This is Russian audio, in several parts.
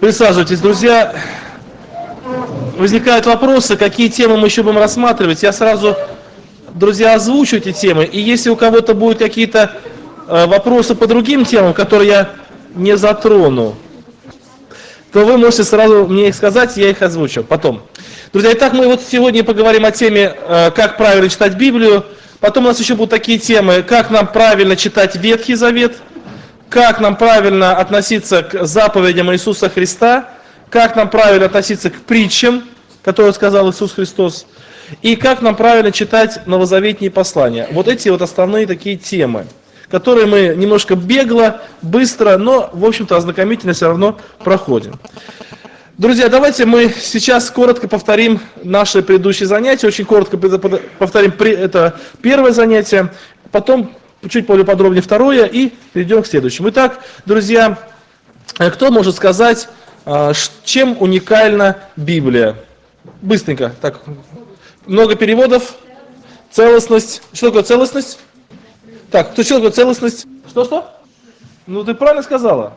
Присаживайтесь, друзья. Возникают вопросы, какие темы мы еще будем рассматривать. Я сразу, друзья, озвучу эти темы. И если у кого-то будут какие-то вопросы по другим темам, которые я не затрону, то вы можете сразу мне их сказать, я их озвучу потом. Друзья, итак, мы вот сегодня поговорим о теме, как правильно читать Библию. Потом у нас еще будут такие темы, как нам правильно читать Ветхий Завет, как нам правильно относиться к заповедям Иисуса Христа, как нам правильно относиться к притчам, которые сказал Иисус Христос, и как нам правильно читать новозаветные послания. Вот эти вот основные такие темы, которые мы немножко бегло, быстро, но, в общем-то, ознакомительно все равно проходим. Друзья, давайте мы сейчас коротко повторим наши предыдущие занятия, очень коротко повторим это первое занятие, потом чуть более подробнее второе и перейдем к следующему. Итак, друзья, кто может сказать, чем уникальна Библия? Быстренько. Так, много переводов. Целостность. Что такое целостность? Так, что такое целостность? Что? Ну, ты правильно сказала.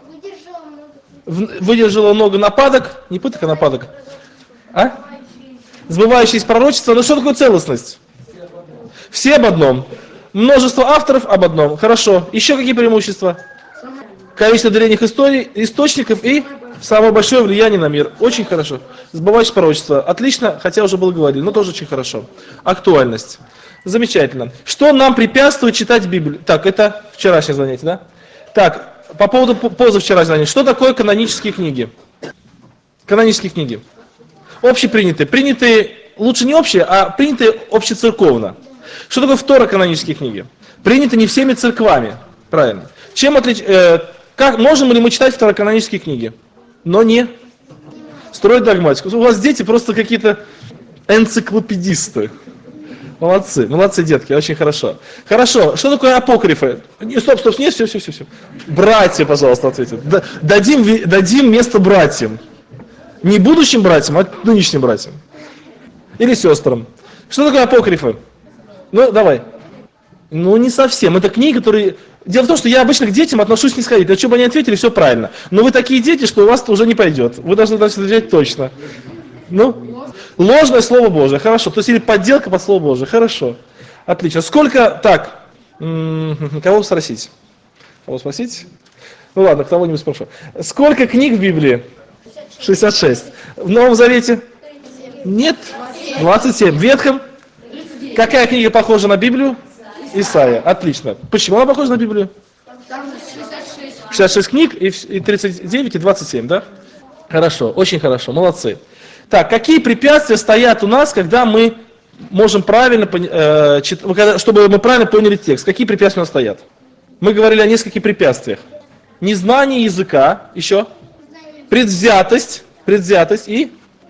Выдержала много нападок. Не пыток, а нападок. А? Сбывающиеся пророчества. Ну, что такое целостность? Все об одном. Множество авторов об одном. Хорошо. Еще какие преимущества? Количество древних источников и самое большое влияние на мир. Очень хорошо. Сбывающееся пророчество. Отлично, хотя уже было говорили, но тоже очень хорошо. Актуальность. Замечательно. Что нам препятствует читать Библию? Так, это вчерашнее занятие, да? Так, по поводу позавчерашнего занятия. Что такое канонические книги? Канонические книги. Общепринятые. Принятые, лучше не общие, а принятые общецерковно. Что такое второканонические книги? Приняты не всеми церквами. Правильно. Чем можем ли мы читать второканонические книги? Но не строить догматику. У вас дети просто какие-то энциклопедисты. Молодцы, детки, очень хорошо. Хорошо, что такое апокрифы? Стоп, нет, все. Братья, пожалуйста, ответят. Дадим место братьям. Не будущим братьям, а нынешним братьям. Или сестрам. Что такое апокрифы? Ну, давай. Ну, не совсем. Это книги, которые... Дело в том, что я обычно к детям отношусь снисходительно. Что бы они ответили, все правильно. Но вы такие дети, что у вас уже не пойдет. Вы должны отвечать точно. Ну, ложное Слово Божие. Хорошо. То есть, или подделка под Слово Божие. Хорошо. Отлично. Сколько... Так. Кого спросить? Кого спросить? Ну, ладно, кого-нибудь спрошу. Сколько книг в Библии? 66. В Новом Завете? Нет. 27. В Ветхом? Какая книга похожа на Библию? Исайя. Отлично. Почему она похожа на Библию? 66 книг, и 39, и 27, да? Хорошо, очень хорошо, молодцы. Так, какие препятствия стоят у нас, когда мы можем правильно, чтобы мы правильно поняли текст? Какие препятствия у нас стоят? Мы говорили о нескольких препятствиях. Незнание языка, еще. Предвзятость и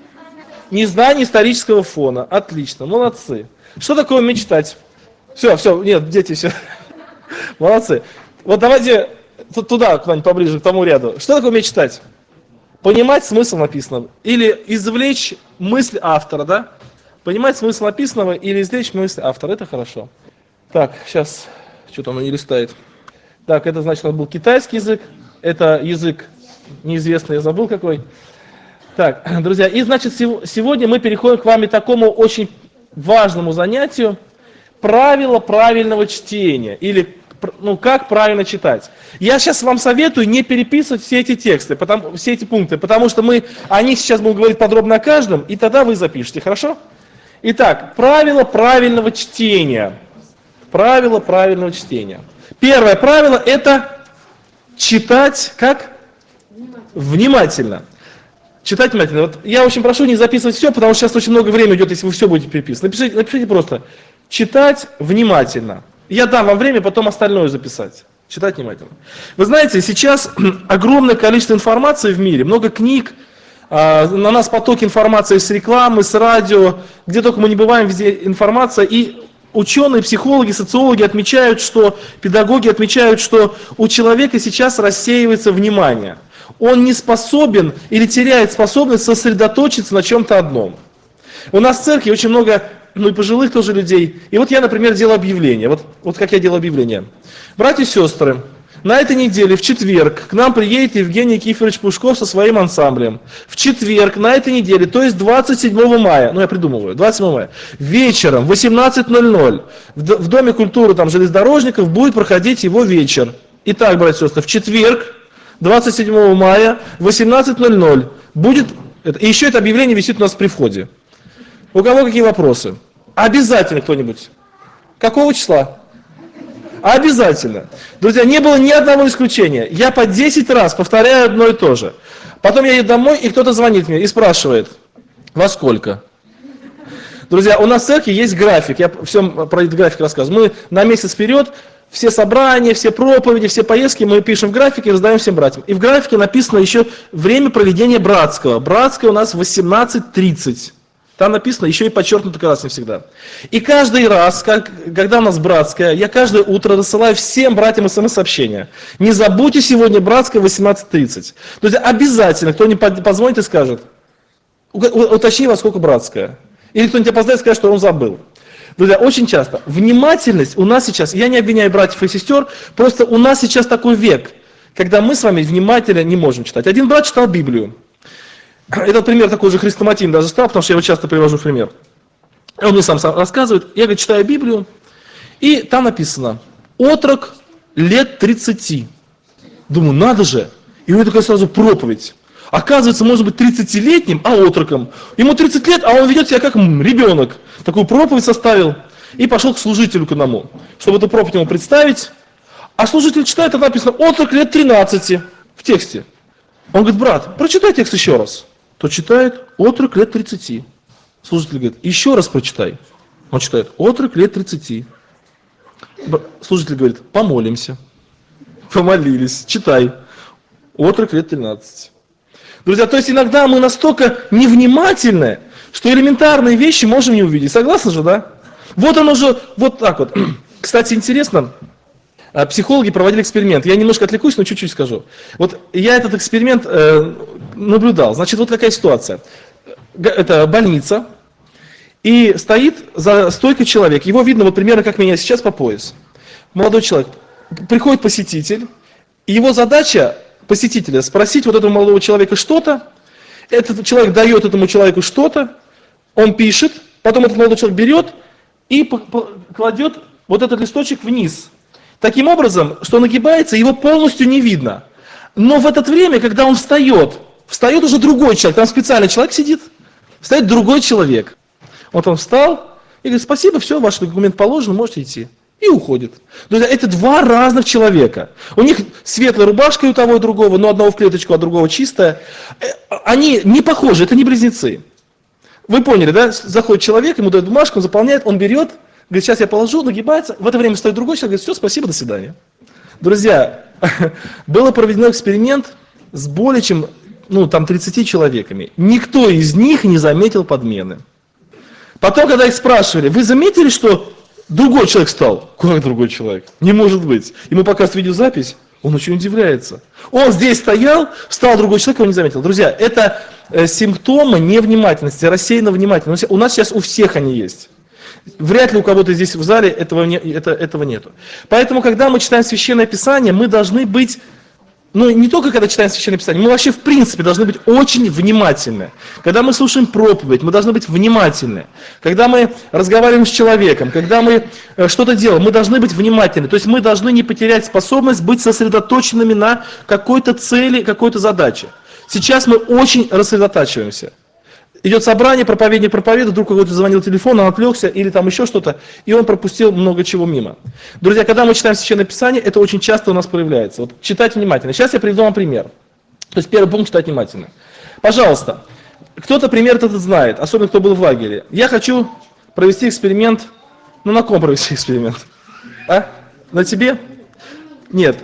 незнание исторического фона. Отлично, молодцы. Что такое мечтать? Все, нет, дети, все. Молодцы. Вот давайте туда, куда-нибудь поближе, к тому ряду. Что такое мечтать? Понимать смысл написанного. Или извлечь мысль автора, да? Понимать смысл написанного или извлечь мысль автора. Это хорошо. Так, сейчас, что-то оно не листает. Так, это значит, у нас был китайский язык. Это язык неизвестный, я забыл какой. Так, друзья, и значит, сегодня мы переходим к вами такому очень важному занятию. Правила правильного чтения, или как правильно читать. Я сейчас вам советую не переписывать все эти тексты, все эти пункты, потому что мы о них сейчас будем говорить подробно о каждом, и тогда вы запишите, хорошо? Итак, правила правильного чтения. Правила правильного чтения. Первое правило – это читать как? Внимательно. Читать внимательно. Вот я очень прошу не записывать все, потому что сейчас очень много времени идет, если вы все будете переписывать. Напишите просто читать внимательно. Я дам вам время потом остальное записать. Читать внимательно. Вы знаете, сейчас огромное количество информации в мире, много книг, на нас поток информации с рекламы, с радио, где только мы не бываем, везде информация. И ученые, психологи, социологи отмечают, педагоги отмечают, что у человека сейчас рассеивается внимание. Он не способен или теряет способность сосредоточиться на чем-то одном. У нас в церкви очень много, и пожилых тоже людей. И вот я, например, делал объявление. Вот как я делал объявление. Братья и сестры, на этой неделе, в четверг, к нам приедет Евгений Киферович Пушков со своим ансамблем. В четверг, на этой неделе, то есть 27 мая, ну я придумываю, 27 мая, вечером в 18:00 в Доме культуры там, железнодорожников будет проходить его вечер. Итак, братья и сестры, в четверг, 27 мая, в 18:00 будет, и еще это объявление висит у нас при входе. У кого какие вопросы? Обязательно кто-нибудь. Какого числа? Обязательно. Друзья, не было ни одного исключения. Я по 10 раз повторяю одно и то же. Потом я еду домой, и кто-то звонит мне и спрашивает, во сколько? Друзья, у нас в церкви есть график, я всем про этот график рассказываю. Мы на месяц вперед все собрания, все проповеди, все поездки мы пишем в графике и раздаем всем братьям. И в графике написано еще время проведения братского. Братское у нас в 18:30. Там написано, еще и подчеркнуто красным всегда. И каждый раз, когда у нас братское, я каждое утро рассылаю всем братьям смс-сообщения. Не забудьте сегодня братское в 18:30. То есть обязательно кто-нибудь позвонит и скажет, уточни, во сколько братское. Или кто-нибудь опоздает и скажет, что он забыл. Друзья, очень часто внимательность у нас сейчас, я не обвиняю братьев и сестер, просто у нас сейчас такой век, когда мы с вами внимательно не можем читать. Один брат читал Библию. Этот пример такой же хрестоматийный даже стал, потому что я его часто привожу в пример. Он мне сам рассказывает, я, говорит, читаю Библию, и там написано, отрок лет 30. Думаю, надо же. И у него такая сразу проповедь. Оказывается, может быть 30-летним, а отроком. Ему 30 лет, а он ведет себя как ребенок. Такую проповедь составил и пошел к служителю к одному, чтобы эту проповедь ему представить. А служитель читает, там написано, отрок лет 13 в тексте. Он говорит, брат, прочитай текст еще раз. Тот читает, отрок лет 30. Служитель говорит, еще раз прочитай. Он читает, отрок лет 30. Служитель говорит, помолимся. Помолились, читай. Отрок лет 13. Друзья, то есть иногда мы настолько невнимательны, что элементарные вещи можем не увидеть. Согласны же, да? Вот оно же, вот так вот. Кстати, интересно, психологи проводили эксперимент. Я немножко отвлекусь, но чуть-чуть скажу. Вот я этот эксперимент наблюдал. Значит, вот какая ситуация. Это больница, и стоит за стойкой человек. Его видно вот примерно как меня сейчас по пояс. Молодой человек. Приходит посетитель, и его задача посетителя спросить вот этого молодого человека что-то. Этот человек дает этому человеку что-то, он пишет, потом этот молодой человек берет и кладет вот этот листочек вниз. Таким образом, что нагибается, его полностью не видно. Но в это время, когда он встает уже другой человек, там специальный человек сидит, встает другой человек. Вот он встал и говорит, спасибо, все, ваш документ положен, можете идти. И уходит. Друзья, это два разных человека. У них светлая рубашка и у того и другого, но одного в клеточку, а другого чистая. Они не похожи, это не близнецы. Вы поняли, да? Заходит человек, ему дают бумажку, он заполняет, он берет, говорит, сейчас я положу, нагибается. В это время стоит другой человек, говорит, все, спасибо, до свидания. Друзья, был проведен эксперимент с более чем 30 человеками. Никто из них не заметил подмены. Потом, когда их спрашивали, вы заметили, что другой человек стал? Как другой человек? Не может быть. Ему показывают видеозапись, он очень удивляется. Он здесь стоял, встал другой человек, его не заметил. Друзья, это симптомы невнимательности, рассеянного внимательности. У нас сейчас у всех они есть. Вряд ли у кого-то здесь в зале этого нету. Поэтому, когда мы читаем Священное Писание, мы должны быть, не только когда читаем Священное Писание, мы вообще в принципе должны быть очень внимательны. Когда мы слушаем проповедь, мы должны быть внимательны. Когда мы разговариваем с человеком, когда мы что-то делаем, мы должны быть внимательны. То есть мы должны не потерять способность быть сосредоточенными на какой-то цели, какой-то задаче. Сейчас мы очень рассредотачиваемся. Идет собрание, проповедник проповедует, вдруг какой-то звонил телефон, он отвлекся или там еще что-то, и он пропустил много чего мимо. Друзья, когда мы читаем Священное Писание, это очень часто у нас проявляется. Вот читать внимательно. Сейчас я приведу вам пример. То есть первый пункт — читать внимательно. Пожалуйста, кто-то пример этот знает, особенно кто был в лагере. Я хочу провести эксперимент. На ком провести эксперимент? А? На тебе? Нет.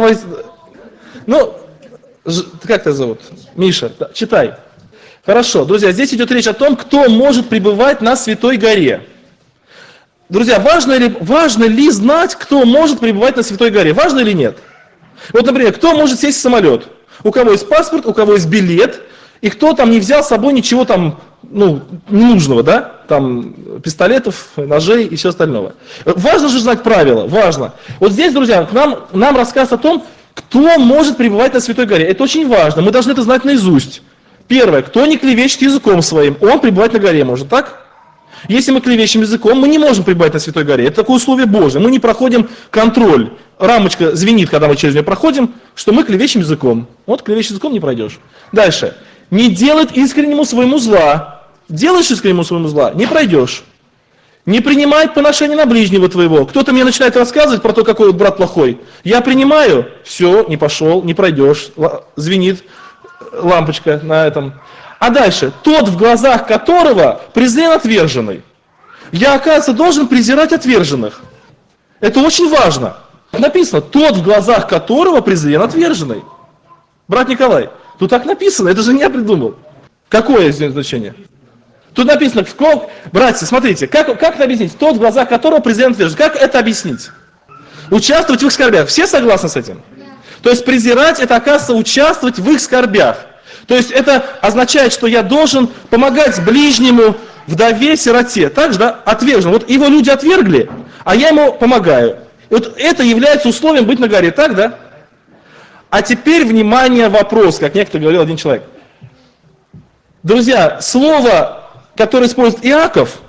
Как тебя зовут? Миша. Да, читай. Хорошо, друзья, здесь идет речь о том, кто может пребывать на Святой горе. Друзья, важно ли знать, кто может пребывать на Святой горе? Важно или нет? Вот, например, кто может сесть в самолет? У кого есть паспорт, у кого есть билет, и кто там не взял с собой ничего там, ненужного, да? там, пистолетов, ножей и все остального. Важно же знать правила, важно. Вот здесь, друзья, нам рассказ о том, кто может пребывать на Святой горе. Это очень важно, мы должны это знать наизусть. Первое, кто не клевещет языком своим, он пребывать на горе может, так? Если мы клевещем языком, мы не можем пребывать на Святой горе. Это такое условие Божие. Мы не проходим контроль. Рамочка звенит, когда мы через нее проходим, что мы клевещем языком. Вот клевещешь языком не пройдешь. Дальше. Не делает искреннему своему зла. Делаешь искреннему своему зла, не пройдешь. Не принимает поношение на ближнего твоего. Кто-то мне начинает рассказывать про то, какой вот брат плохой. Я принимаю, все, не пошел, не пройдешь. Звенит лампочка на этом. А дальше, тот, в глазах которого презрен отверженный. Я, оказывается, должен презирать отверженных. Это очень важно. Написано, тот, в глазах которого презрен отверженный. Брат Николай, тут так написано, это же не я придумал. Какое здесь значение? Тут написано, братья, смотрите, как это объяснить? Тот, в глазах которого презрен отверженный. Как это объяснить? Участвовать в их скорбях. Все согласны с этим? То есть презирать, это, оказывается, участвовать в их скорбях. То есть это означает, что я должен помогать ближнему, вдове, сироте. Так же, да, отвержен. Вот его люди отвергли, а я ему помогаю. И вот это является условием быть на горе, так, да? А теперь, внимание, вопрос, как некто говорил один человек. Друзья, слово, которое использует Иаков,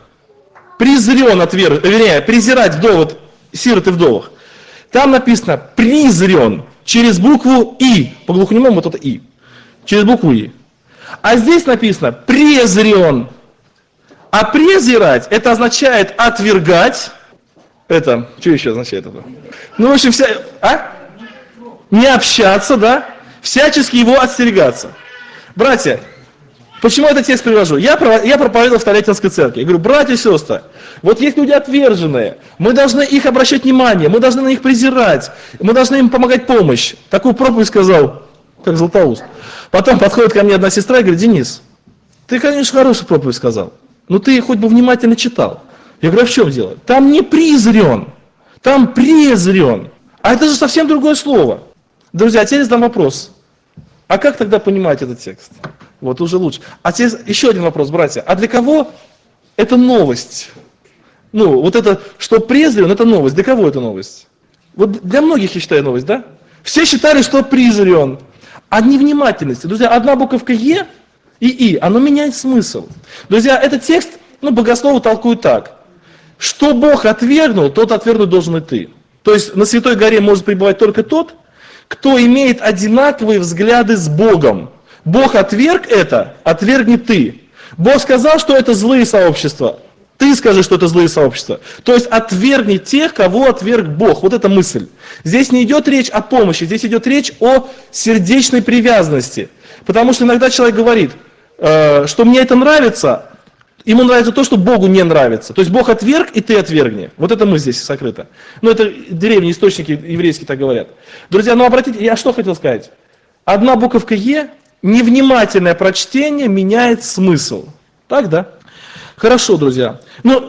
презирать вдов, сирот и вдовах, там написано презрен через букву И, по глухонемому вот это И. Через букву И. А здесь написано презрен. А презирать, это означает отвергать. Это, что еще означает это? Ну, в общем, не общаться, да? Всячески его остерегаться. Братья, почему я этот текст привожу? Я проповедовал в Толятинской церкви. Я говорю, братья и сестры, вот есть люди отверженные, мы должны их обращать внимание, мы должны на них презирать, мы должны им помогать помощь. Такую проповедь сказал, как Златоуст. Потом подходит ко мне одна сестра и говорит, Денис, ты, конечно, хорошую проповедь сказал, но ты хоть бы внимательно читал. Я говорю, а в чем дело? Там не презрен, там презрен. А это же совсем другое слово. Друзья, а теперь задам вопрос. А как тогда понимать этот текст? Вот уже лучше. А теперь еще один вопрос, братья. А для кого это новость? Ну, вот это, что презрен, это новость. Для кого это новость? Вот для многих, я считаю, новость, да? Все считали, что презрен. А невнимательность. Друзья, одна буковка Е и И, оно меняет смысл. Друзья, этот текст, богословы толкуют так. Что Бог отвергнул, тот отвергнуть должен и ты. То есть на Святой горе может пребывать только тот, кто имеет одинаковые взгляды с Богом. Бог отверг это, отвергни ты. Бог сказал, что это злые сообщества. Ты скажи, что это злые сообщества. То есть отвергни тех, кого отверг Бог. Вот эта мысль. Здесь не идет речь о помощи, здесь идет речь о сердечной привязанности. Потому что иногда человек говорит, что мне это нравится, ему нравится то, что Богу не нравится. То есть Бог отверг, и ты отвергни. Вот это мы здесь сокрыто. Это древние источники еврейские так говорят. Друзья, обратите, я что хотел сказать? Одна буковка Е, невнимательное прочтение меняет смысл. Так, да? Хорошо, друзья.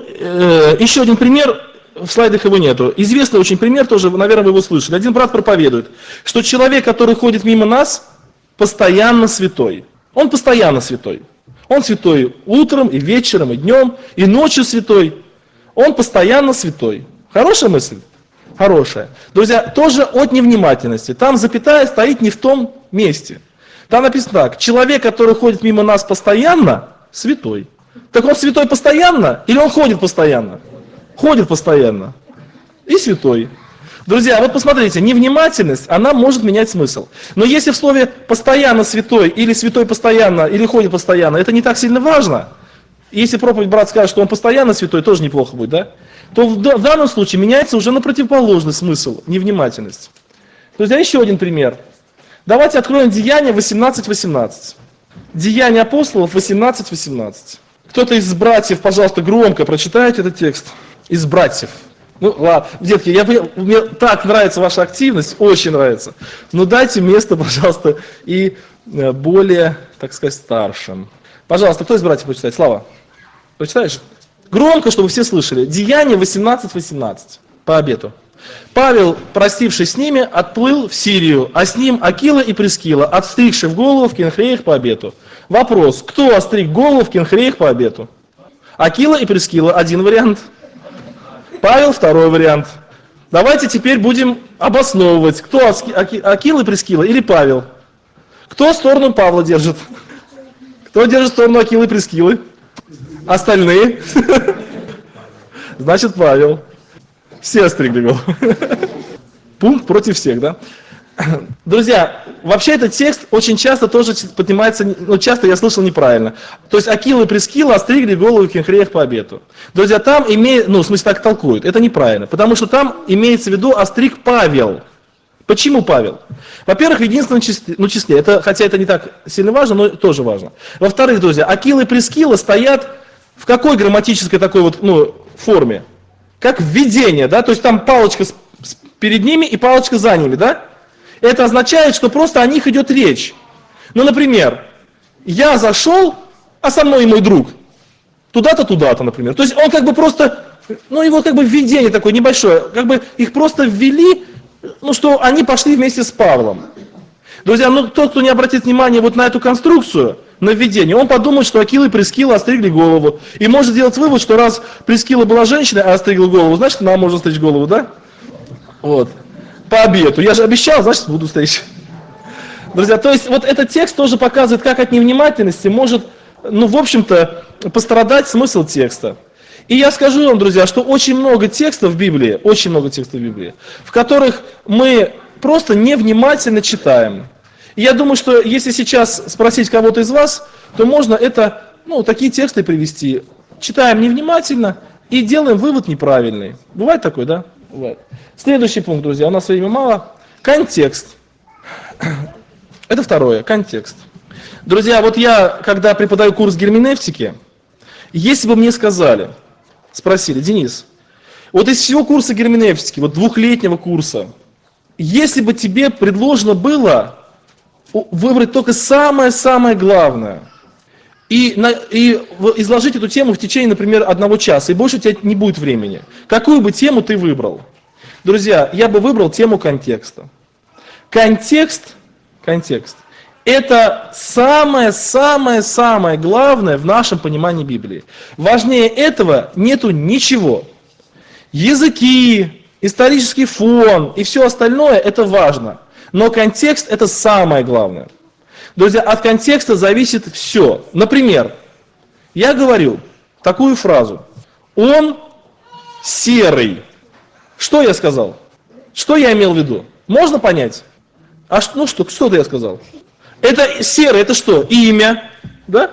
Еще один пример, в слайдах его нету. Известный очень пример, тоже, наверное, вы его слышали. Один брат проповедует, что человек, который ходит мимо нас, постоянно святой. Он постоянно святой. Он святой утром, и вечером, и днем, и ночью святой. Он постоянно святой. Хорошая мысль? Хорошая. Друзья, тоже от невнимательности. Там запятая стоит не в том месте. Там написано так. Человек, который ходит мимо нас постоянно, святой. Так он святой постоянно или он ходит постоянно? Ходит постоянно. И святой. Друзья, вот посмотрите, невнимательность, она может менять смысл. Но если в слове «постоянно святой» или «святой постоянно» или «ходит постоянно», это не так сильно важно. Если проповедь брат скажет, что он постоянно святой, тоже неплохо будет, да? То в данном случае меняется уже на противоположный смысл, невнимательность. Друзья, еще один пример. Давайте откроем Деяния 18:18. Деяния апостолов 18:18. Кто-то из братьев, пожалуйста, громко прочитайте этот текст. Из братьев. Ладно, детки, мне так нравится ваша активность, очень нравится. Но дайте место, пожалуйста, и более, так сказать, старшим. Пожалуйста, кто из братьев прочитает? Слава, прочитаешь? Громко, чтобы все слышали. Деяния 18:18. По обету. Павел, простившись с ними, отплыл в Сирию, а с ним Акила и Прискила, отстригши в голову в Кенхреях по обету. Вопрос, кто остриг голову в Кенхреях по обету? Акила и Прискила – один вариант. Павел – второй вариант. Давайте теперь будем обосновывать, кто Акила и Прискила или Павел. Кто сторону Павла держит? Кто держит сторону Акилы и Прискилы? Остальные? Значит, Павел. Все остригли голову. Пункт против всех, да? Друзья, вообще этот текст очень часто тоже поднимается, часто я слышал неправильно. То есть Акила и Прискила остригли голову в Кенхреях по обету. друзья, там в смысле так толкуют, это неправильно, потому что там имеется в виду остриг Павел. Почему Павел? Во-первых, в единственном числе, хотя это не так сильно важно, но тоже важно. Во-вторых, друзья, Акила и Прискила стоят в какой грамматической такой форме? Как введение, да, то есть там палочка перед ними и палочка за ними, да? Это означает, что просто о них идет речь. Ну, например, я зашел, а со мной и мой друг. Туда-то, туда-то, например. То есть он как бы просто, его как бы введение такое небольшое, как бы их просто ввели, что они пошли вместе с Павлом. Друзья, тот, кто не обратит внимания на эту конструкцию, на введение, он подумает, что Акила и Прискила остригли голову. И может сделать вывод, что раз Прискила была женщиной, а остригла голову, значит, нам можно стричь голову, да? Вот. По обету. Я же обещал, значит, буду стричь. Друзья, то есть этот текст тоже показывает, как от невнимательности может, в общем-то, пострадать смысл текста. И я скажу вам, друзья, что очень много текстов в Библии, в которых мы просто невнимательно читаем. И я думаю, что если сейчас спросить кого-то из вас, то можно такие тексты привести. Читаем невнимательно и делаем вывод неправильный. Бывает такое, да? Бывает. Следующий пункт, друзья, у нас времени мало. Контекст. Это второе, контекст. Друзья, я, когда преподаю курс герменевтики, если бы мне спросили, Денис, из всего курса герменевтики, двухлетнего курса, если бы тебе предложено было выбрать только самое-самое главное и изложить эту тему в течение, например, 1 часа, и больше у тебя не будет времени, какую бы тему ты выбрал? Друзья, я бы выбрал тему контекста. Контекст – это самое-самое-самое главное в нашем понимании Библии. Важнее этого нету ничего. Языки, исторический фон и все остальное – это важно. Но контекст – это самое главное. Друзья, от контекста зависит все. Например, я говорю такую фразу. Он серый. Что я сказал? Что я имел в виду? Можно понять? Что-то я сказал. Это серый, это что? Имя, да?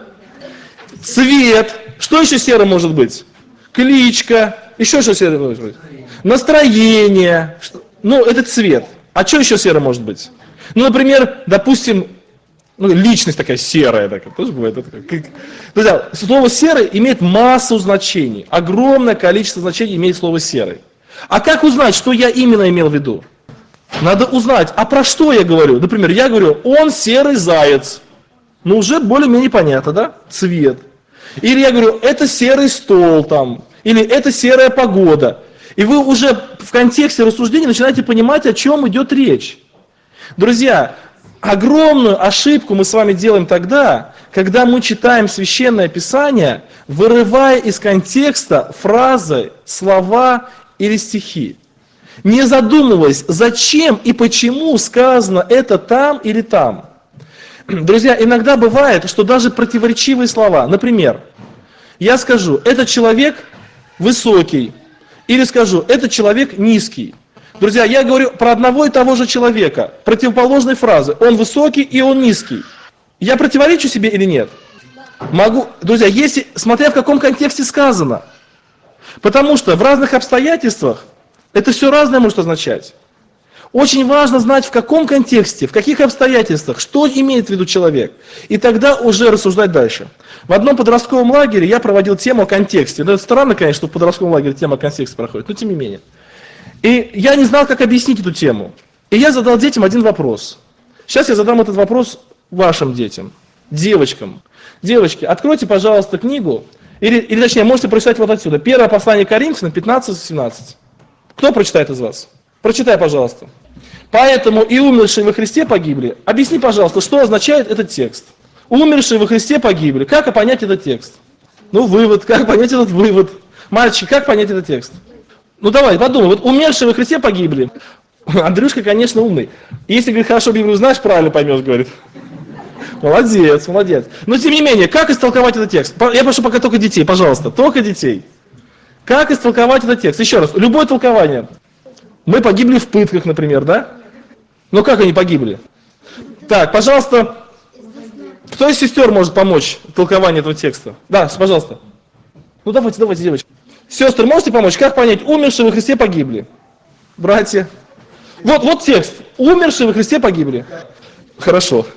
Цвет. Что еще серый может быть? Кличка. Еще что серый может быть? Настроение. Это цвет. А что еще серый может быть? Например, допустим, личность такая серая. Тоже бывает. Друзья, слово серый имеет массу значений. Огромное количество значений имеет слово серый. А как узнать, что я именно имел в виду? Надо узнать, а про что я говорю? Например, я говорю, он серый заяц. Уже более-менее понятно, да? Цвет. Или я говорю, это серый стол там. Или это серая погода. И вы уже в контексте рассуждения начинаете понимать, о чем идет речь. Друзья, огромную ошибку мы с вами делаем тогда, когда мы читаем Священное Писание, вырывая из контекста фразы, слова или стихи. Не задумываясь, зачем и почему сказано это там или там. Друзья, иногда бывает, что даже противоречивые слова, например, я скажу, этот человек высокий, или скажу, этот человек низкий. Друзья, я говорю про одного и того же человека, противоположной фразы, он высокий и он низкий. Я противоречу себе или нет? Могу, друзья, смотря в каком контексте сказано. Потому что в разных обстоятельствах это все разное может означать. Очень важно знать, в каком контексте, в каких обстоятельствах, что имеет в виду человек. И тогда уже рассуждать дальше. В одном подростковом лагере я проводил тему о контексте. Это странно, конечно, что в подростковом лагере тема о контексте проходит, но тем не менее. И я не знал, как объяснить эту тему. И я задал детям один вопрос. Сейчас я задам этот вопрос вашим детям, девочкам. Девочки, откройте, пожалуйста, книгу, или точнее, можете прочитать отсюда. Первое послание Коринфянам, 15-17. Кто прочитает из вас? Прочитай, пожалуйста. Поэтому и умершие во Христе погибли. Объясни, пожалуйста, что означает этот текст. Умершие во Христе погибли. Как понять этот текст? Ну, вывод. Как понять этот вывод? Мальчик, как понять этот текст? Ну, давай, подумай. Вот умершие во Христе погибли. Андрюшка, конечно, умный. Если, говорит, хорошо Библию знаешь, правильно поймешь, говорит. Молодец, молодец. Но, тем не менее, как истолковать этот текст? Я прошу пока только детей, пожалуйста, только детей. Как истолковать этот текст? Еще раз, любое толкование. Мы погибли в пытках, например, да? Но как они погибли? Так, пожалуйста, кто из сестер может помочь в толковании этого текста? Да, пожалуйста. Ну давайте, девочки. Сестры, можете помочь? Как понять, умершие во Христе погибли? Братья. Вот текст. Умершие во Христе погибли. Хорошо.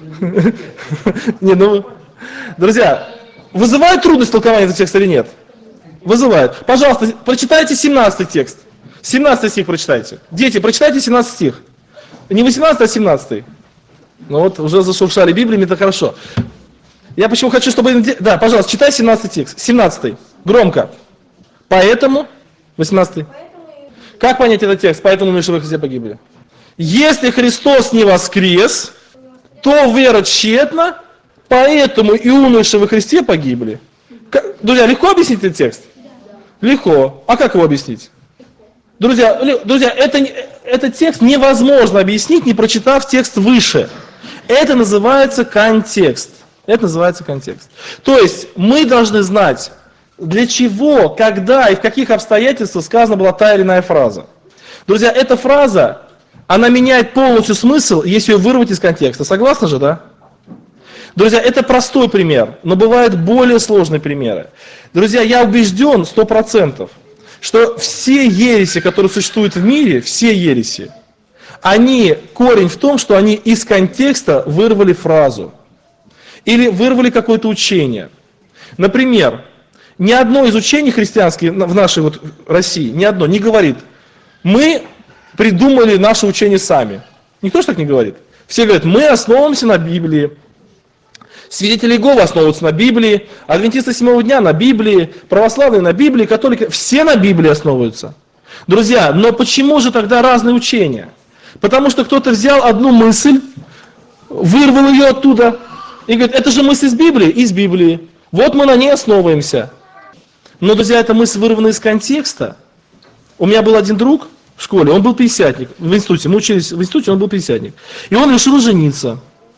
Не, ну, друзья, вызывает трудность толкования этого текста или нет? Вызывает. Пожалуйста, прочитайте 17 текст. 17 стих прочитайте. Дети, прочитайте 17 стих. Не 18, а 17. Ну вот, уже зашуршали Библиями, это хорошо. Я почему хочу, чтобы... Да, пожалуйста, читай 17 текст. 17. Громко. Поэтому... 18. Как понять этот текст? Поэтому умершие во Христе погибли. Если Христос не воскрес, то вера тщетна, поэтому и умершие во Христе погибли. Друзья, легко объяснить этот текст? Легко. А как его объяснить? Друзья, этот текст невозможно объяснить, не прочитав текст выше. Это называется контекст. Это называется контекст. То есть мы должны знать, для чего, когда и в каких обстоятельствах сказана была та или иная фраза. Друзья, эта фраза, она меняет полностью смысл, если ее вырвать из контекста. Согласны же, да? Друзья, это простой пример, но бывают более сложные примеры. Друзья, я убежден 100%, что все ереси, которые существуют в мире, все ереси, корень в том, что они из контекста вырвали фразу или вырвали какое-то учение. Например, ни одно из учений христианских в нашей России, ни одно не говорит, мы придумали наше учение сами. Никто же так не говорит. Все говорят, мы основываемся на Библии. Свидетели Иеговы основываются на Библии, адвентисты седьмого дня на Библии, православные на Библии, католики, все на Библии основываются. Друзья, но почему же тогда разные учения? Потому что кто-то взял одну мысль, вырвал ее оттуда и говорит, это же мысль из Библии? Из Библии. Вот мы на ней основываемся. Но, друзья, эта мысль вырвана из контекста. У меня был один друг в школе, он был пятидесятник, в институте, мы учились в институте, он был пятидесятник. И он решил жениться.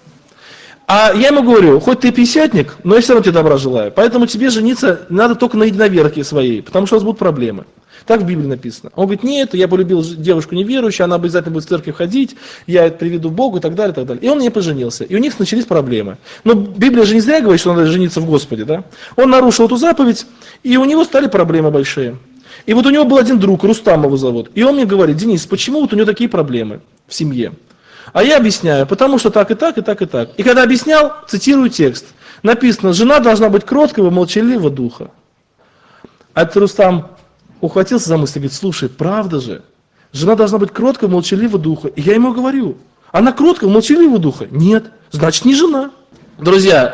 А я ему говорю, хоть ты пятидесятник, но я все равно тебе добра желаю. Поэтому тебе жениться надо только на единоверке своей, потому что у вас будут проблемы. Так в Библии написано. Он говорит, нет, я полюбил девушку неверующую, она обязательно будет в церковь ходить, я это приведу Богу и так далее, и так далее. И он мне поженился. И у них начались проблемы. Но Библия же не зря говорит, что надо жениться в Господе, да? Он нарушил эту заповедь, и у него стали проблемы большие. И вот у него был один друг, Рустам его зовут. И он мне говорит, Денис, почему вот у него такие проблемы в семье? А я объясняю, потому что так и так, и так, и так. И когда объяснял, цитирую текст. Написано, жена должна быть кроткого, молчаливого духа. А этот Рустам ухватился за мысль и говорит, слушай, правда же, жена должна быть кроткого, молчаливого духа. И я ему говорю, она кроткого, молчаливого духа? Нет, значит не жена. Друзья,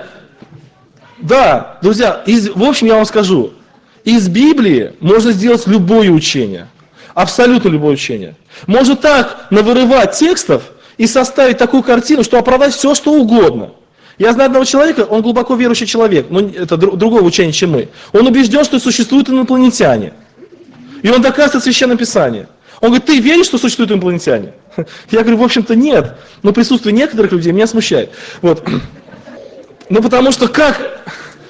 да, друзья, в общем я вам скажу, из Библии можно сделать любое учение, абсолютно любое учение. Можно так навырывать текстов и составить такую картину, что оправдать все, что угодно. Я знаю одного человека, он глубоко верующий человек, но это другого учения, чем мы. Он убежден, что существуют инопланетяне. И он доказывает Священное Писание. Он говорит, ты веришь, что существуют инопланетяне? Я говорю, в общем-то нет, но присутствие некоторых людей меня смущает. Вот. Ну потому что как...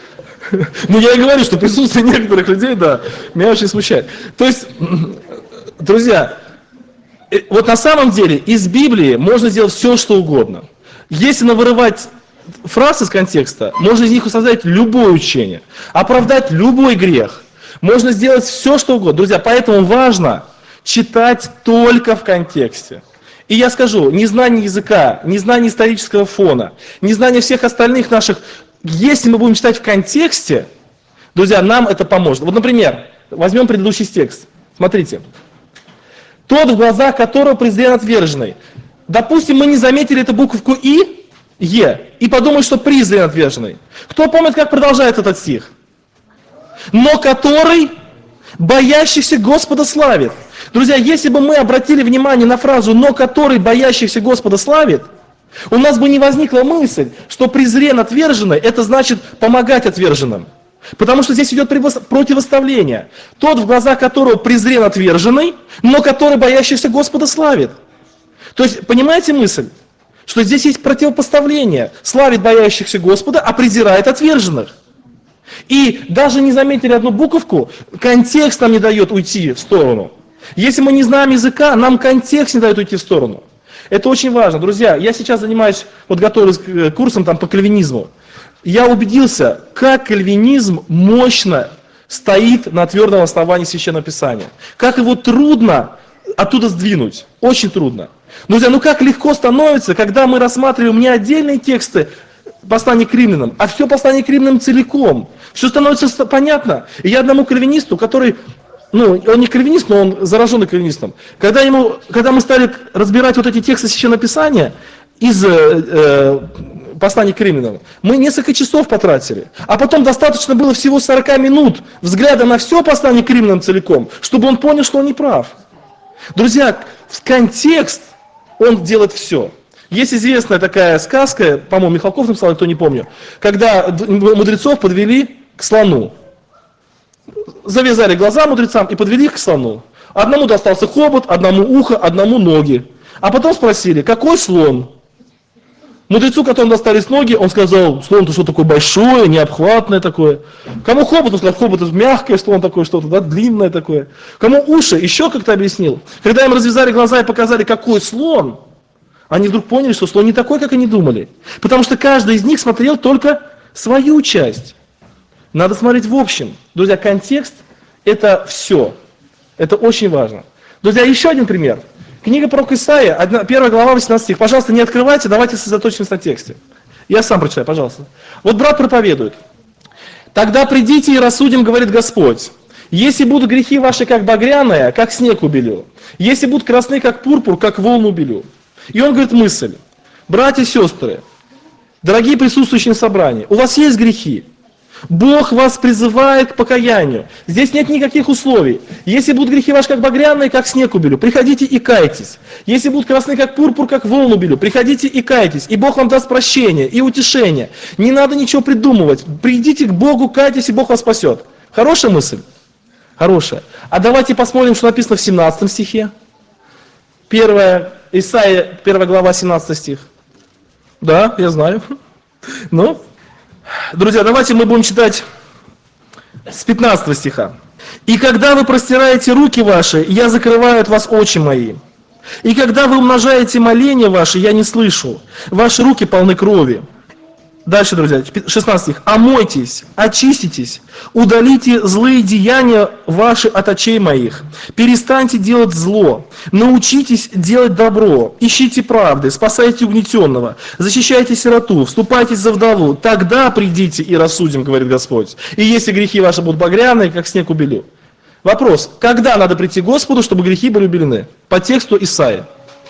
Ну я и говорю, что присутствие некоторых людей, да, меня очень смущает. То есть, друзья, вот на самом деле из Библии можно сделать все, что угодно. Если навырывать фразы из контекста, можно из них создать любое учение, оправдать любой грех. Можно сделать все, что угодно. Друзья, поэтому важно читать только в контексте. И я скажу, незнание языка, незнание исторического фона, незнание всех остальных наших, если мы будем читать в контексте, друзья, нам это поможет. Вот, например, возьмем предыдущий текст. Смотрите. Тот, в глазах которого презрен отверженный. Допустим, мы не заметили эту буковку И, Е, и подумали, что презрен отверженный. Кто помнит, как продолжается этот стих? Но который боящихся Господа славит. Друзья, если бы мы обратили внимание на фразу «но который боящихся Господа славит», у нас бы не возникла мысль, что презрен отверженный, это значит помогать отверженным. Потому что здесь идет противоставление. Тот, в глазах которого презрен отверженный, но который боящийся Господа славит. То есть, понимаете мысль? Что здесь есть противопоставление. Славит боящихся Господа, а презирает отверженных. И даже не заметили одну буковку, контекст нам не дает уйти в сторону. Если мы не знаем языка, нам контекст не дает уйти в сторону. Это очень важно. Друзья, я сейчас занимаюсь, вот готовлюсь к курсам там, по кальвинизму. Я убедился, как кальвинизм мощно стоит на твердом основании Священного Писания. Как его трудно оттуда сдвинуть. Очень трудно. Друзья, ну как легко становится, когда мы рассматриваем не отдельные тексты послания к римлянам, а все послание к римлянам целиком. Все становится понятно. И я одному кальвинисту, который, ну, он не кальвинист, но он зараженный кальвинистом, когда мы стали разбирать вот эти тексты Священного Писания из послания к римлянам, мы несколько часов потратили. А потом достаточно было всего 40 минут взгляда на все послание к римлянам целиком, чтобы он понял, что он не прав. Друзья, в контекст он делает все. Есть известная такая сказка, по-моему, Михалков написал, кто не помню, когда мудрецов подвели к слону. Завязали глаза мудрецам и подвели их к слону. Одному достался хобот, одному ухо, одному ноги. А потом спросили, какой слон? Мудрецу, которому достались ноги, он сказал, слон-то что такое большое, необхватное такое. Кому хобот, он сказал, хобот это мягкое, слон такое что-то, да, длинное такое. Кому уши, еще как-то объяснил. Когда им развязали глаза и показали, какой слон, они вдруг поняли, что слон не такой, как они думали. Потому что каждый из них смотрел только свою часть. Надо смотреть в общем. Друзья, контекст – это все. Это очень важно. Друзья, еще один пример. Книга пророка Исаия, 1 глава, 18 стих. Пожалуйста, не открывайте, давайте сосредоточимся на тексте. Я сам прочитаю, пожалуйста. Вот брат проповедует. «Тогда придите и рассудим, говорит Господь. Если будут грехи ваши, как багряные, как снег убелю. Если будут красны, как пурпур, как волну убелю». И он говорит мысль. Братья и сестры, дорогие присутствующие на собрании, у вас есть грехи. Бог вас призывает к покаянию. Здесь нет никаких условий. Если будут грехи ваши, как багряные, как снег убелю, приходите и кайтесь. Если будут красны, как пурпур, как волну убелю, приходите и кайтесь. И Бог вам даст прощение и утешение. Не надо ничего придумывать. Придите к Богу, кайтесь, и Бог вас спасет. Хорошая мысль? Хорошая. А давайте посмотрим, что написано в 17 стихе. Исаия, 1 глава, 17 стих. Да, я знаю. Ну, друзья, давайте мы будем читать с 15 стиха. «И когда вы простираете руки ваши, я закрываю от вас очи мои. И когда вы умножаете моления ваши, я не слышу. Ваши руки полны крови». Дальше, друзья, 16 стих. «Омойтесь, очиститесь, удалите злые деяния ваши от очей моих. Перестаньте делать зло, научитесь делать добро, ищите правды, спасайте угнетенного, защищайте сироту, вступайтесь за вдову. Тогда придите и рассудим, говорит Господь. И если грехи ваши будут багряные, как снег убелю». Вопрос, когда надо прийти к Господу, чтобы грехи были убелены? По тексту Исаии.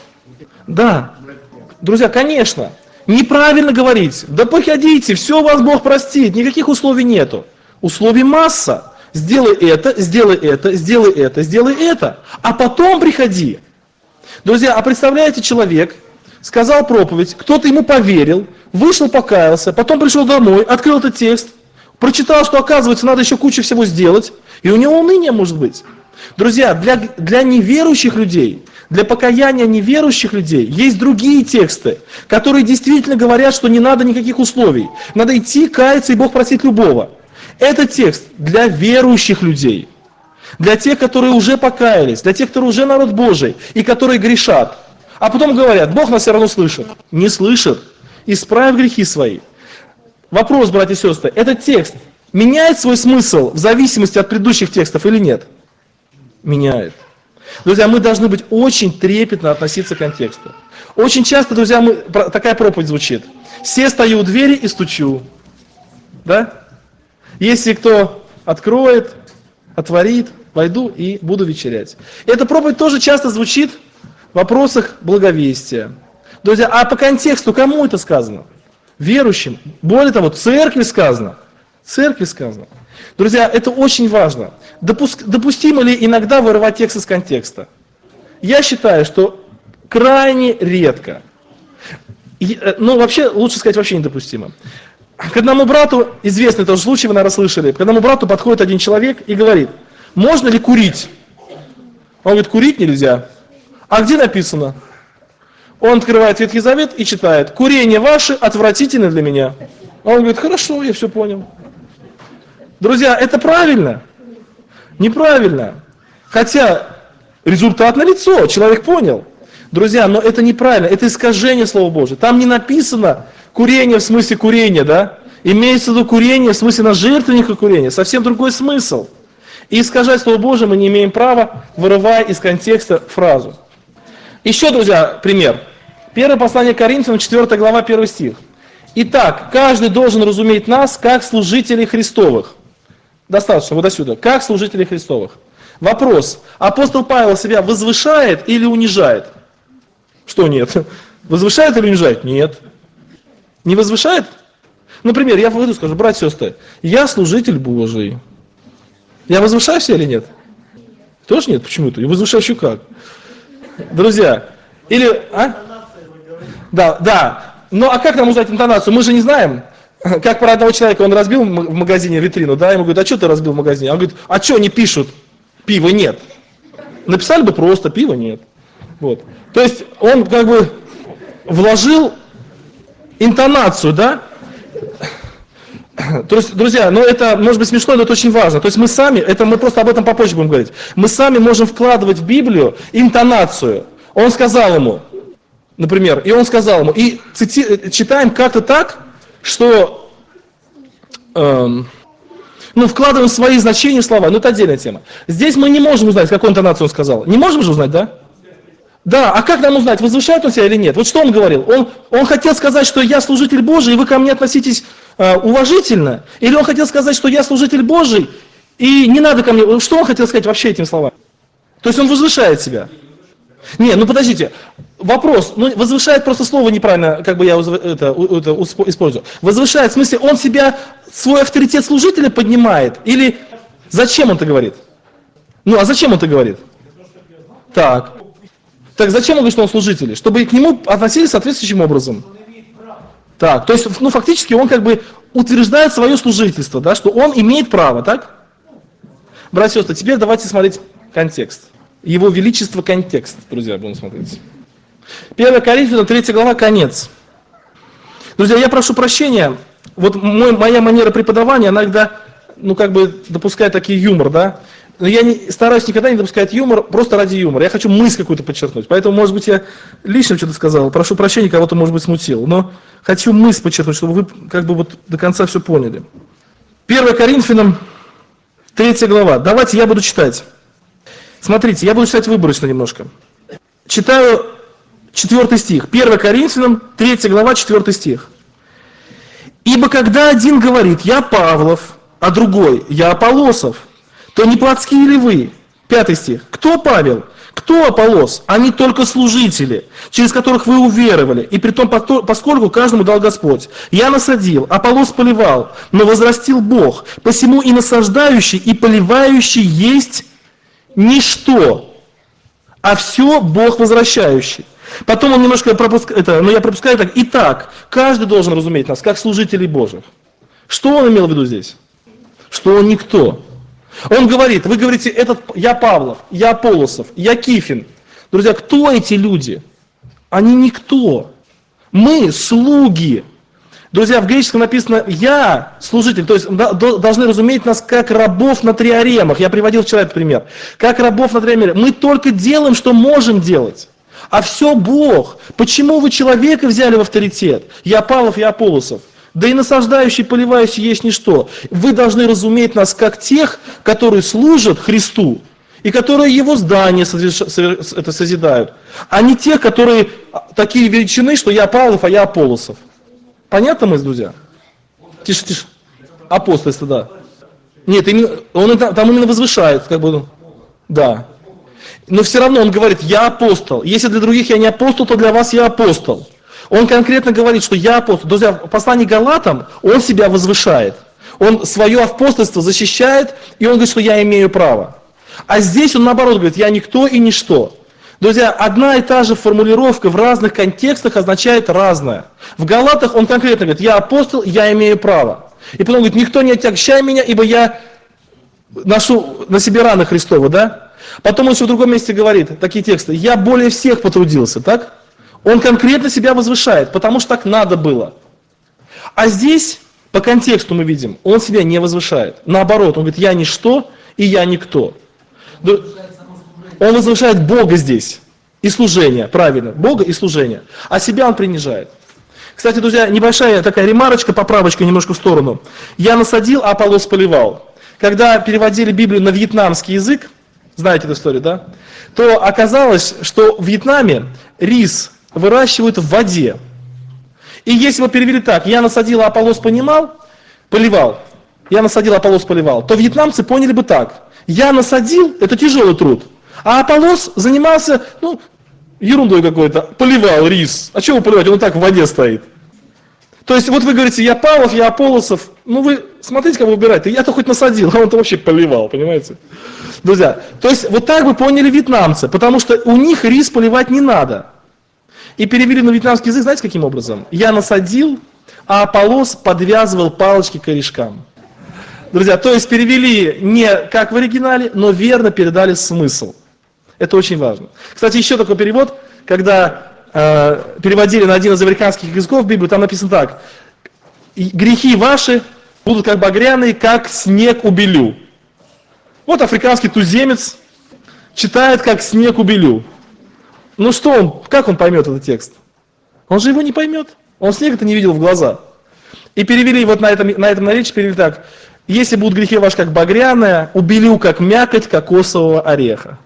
Да, друзья, конечно. Неправильно говорить, да приходите, все вас Бог простит, никаких условий нету. Условий масса. Сделай это, сделай это, сделай это, сделай это, а потом приходи. Друзья, а представляете, человек сказал проповедь, кто-то ему поверил, вышел, покаялся, потом пришел домой, открыл этот текст, прочитал, что оказывается надо еще кучу всего сделать, и у него уныние может быть. Друзья, для неверующих людей, для покаяния неверующих людей есть другие тексты, которые действительно говорят, что не надо никаких условий. Надо идти, каяться, и Бог простит любого. Этот текст для верующих людей, для тех, которые уже покаялись, для тех, которые уже народ Божий и которые грешат. А потом говорят, Бог нас все равно слышит. Не слышит. Исправь грехи свои. Вопрос, братья и сестры, этот текст меняет свой смысл в зависимости от предыдущих текстов или нет? Меняет. Друзья, мы должны быть очень трепетно относиться к контексту. Очень часто, друзья, такая проповедь звучит. «Се стою у двери и стучу». Да? Если кто откроет, отворит, войду и буду вечерять. И эта проповедь тоже часто звучит в вопросах благовестия. Друзья, а по контексту кому это сказано? Верующим. Более того, церкви сказано. Церкви сказано. Друзья, это очень важно. Допустимо ли иногда вырывать текст из контекста? Я считаю, что крайне редко. Ну, вообще, лучше сказать, вообще недопустимо. К одному брату, известный тоже случай, вы, наверное, слышали, к одному брату подходит один человек и говорит, можно ли курить? Он говорит, курить нельзя. А где написано? Он открывает Ветхий Завет и читает, курение ваше отвратительно для меня. Он говорит, хорошо, я все понял. Друзья, это правильно? Неправильно. Хотя результат налицо, человек понял. Друзья, но это неправильно, это искажение Слова Божьего. Там не написано курение в смысле курения, да? Имеется в виду курение в смысле на жертвенника курения. Совсем другой смысл. И искажать Слово Божие мы не имеем права, вырывая из контекста фразу. Еще, друзья, пример. Первое послание Коринфянам, 4 глава, 1 стих. Итак, каждый должен разуметь нас, как служителей Христовых. Достаточно, вот отсюда. Как служителей Христовых. Вопрос. Апостол Павел себя возвышает или унижает? Что нет? Возвышает или унижает? Нет. Не возвышает? Например, я выйду и скажу, братья и сестры, я служитель Божий. Я возвышаю себя или нет? Тоже нет? Почему-то. Я возвышаю еще как? Друзья, или... Да. Ну, а как нам узнать интонацию? Мы же не знаем. Как про одного человека, он разбил в магазине витрину, да, ему говорят, а что ты разбил в магазине? Он говорит, а что они пишут? Пива нет. Написали бы просто, пива нет. Вот. То есть он как бы вложил интонацию, да? То есть, друзья, ну это может быть смешно, но это очень важно. То есть мы сами, это мы просто об этом попозже будем говорить, мы сами можем вкладывать в Библию интонацию. Он сказал ему, например, и он сказал ему, и читаем как-то так, что вкладываем свои значения в слова, но это отдельная тема. Здесь мы не можем узнать, какую интонацию он сказал. Не можем же узнать, да? Да, а как нам узнать, возвышает он себя или нет? Вот что он говорил? Он хотел сказать, что я служитель Божий, и вы ко мне относитесь уважительно? Или он хотел сказать, что я служитель Божий, и не надо ко мне... Что он хотел сказать вообще этим словами? То есть он возвышает себя. Не, ну подождите, вопрос, возвышает просто слово неправильно, как бы я это использую. Возвышает, в смысле, он себя, свой авторитет служителя поднимает? Или зачем он это говорит? Ну, а зачем он это говорит? Так, зачем он говорит, что он служитель? Чтобы к нему относились соответствующим образом. Так, то есть, фактически он как бы утверждает свое служительство, да, что он имеет право, так? Братья и сестры, теперь давайте смотреть контекст. Его величество контекст, друзья, будем смотреть. 1 Коринфянам, 3 глава, конец. Друзья, я прошу прощения, вот моя манера преподавания, она иногда, допускает такие юмор, да? Но я стараюсь никогда не допускать юмор просто ради юмора. Я хочу мысль какую-то подчеркнуть. Поэтому, может быть, я лишним что-то сказал. Прошу прощения, кого-то, может быть, смутил. Но хочу мысль подчеркнуть, чтобы вы до конца все поняли. 1 Коринфянам, 3 глава. Давайте я буду читать. Смотрите, я буду читать выборочно немножко. Читаю 4 стих. 1 Коринфянам, 3 глава, 4 стих. «Ибо когда один говорит, я Павлов, а другой, я Аполлосов, то не плотские ли вы?» 5 стих. «Кто Павел? Кто Аполлос? Они только служители, через которых вы уверовали, и притом поскольку каждому дал Господь. Я насадил, Аполлос поливал, но возрастил Бог. Посему и насаждающий, и поливающий есть ничто, а все Бог возвращающий». Потом он немножко пропускает, но я пропускаю так. Итак, каждый должен разуметь нас, как служителей Божьих. Что он имел в виду здесь? Что он никто. Он говорит, вы говорите, я Павлов, я Аполлосов, я Кифин. Друзья, кто эти люди? Они никто. Мы слуги. Друзья, в греческом написано «я служитель», то есть должны разуметь нас как рабов на триаремах. Я приводил вчера этот пример. Как рабов на триаремах. Мы только делаем, что можем делать. А все Бог. Почему вы человека взяли в авторитет? Я Павлов, я Аполлосов. Да и насаждающий, поливающий есть ничто. Вы должны разуметь нас как тех, которые служат Христу, и которые Его здание созидают, а не тех, которые такие величины, что я Павлов, а я Аполлосов. Понятно, мы, друзья? Тише. Апостольство, да. Нет, он там именно возвышает, да. Но все равно он говорит, я апостол. Если для других я не апостол, то для вас я апостол. Он конкретно говорит, что я апостол. Друзья, в послании к Галатам он себя возвышает. Он свое апостольство защищает, и он говорит, что я имею право. А здесь он наоборот говорит, я никто и ничто. Друзья, одна и та же формулировка в разных контекстах означает разное. В Галатах он конкретно говорит, я апостол, я имею право. И потом говорит, никто не отягчай меня, ибо я ношу на себе раны Христовы, да? Потом он еще в другом месте говорит, такие тексты, я более всех потрудился, так? Он конкретно себя возвышает, потому что так надо было. А здесь, по контексту мы видим, он себя не возвышает. Наоборот, он говорит, я ничто и я никто. Он возвышает Бога здесь и служение, правильно, Бога и служение. А себя он принижает. Кстати, друзья, небольшая такая ремарочка, поправочка немножко в сторону. Я насадил, а Аполлос поливал. Когда переводили Библию на вьетнамский язык, знаете эту историю, да? То оказалось, что в Вьетнаме рис выращивают в воде. И если мы перевели так, я насадил, а Аполлос поливал, я насадил, а Аполлос поливал, то вьетнамцы поняли бы так. Я насадил, это тяжелый труд, а Аполлос занимался, ерундой какой-то, поливал рис. А чего поливать, он и так в воде стоит. То есть вот вы говорите, я Павлов, я Аполлосов, вы смотрите, как выбирать, я-то хоть насадил, а он-то вообще поливал, понимаете? Друзья, то есть вот так бы поняли вьетнамцы, потому что у них рис поливать не надо. И перевели на вьетнамский язык, знаете, каким образом? Я насадил, а Аполлос подвязывал палочки к корешкам. Друзья, то есть перевели не как в оригинале, но верно передали смысл. Это очень важно. Кстати, еще такой перевод, когда переводили на один из американских языков Библию, там написано так. Грехи ваши будут как багряные, как снег у белю. Вот африканский туземец читает, как снег у белю. Как он поймет этот текст? Он же его не поймет. Он снега-то не видел в глаза. И перевели вот на этом наречии, перевели так. Если будут грехи ваши как багряная, убелю как мякоть кокосового ореха.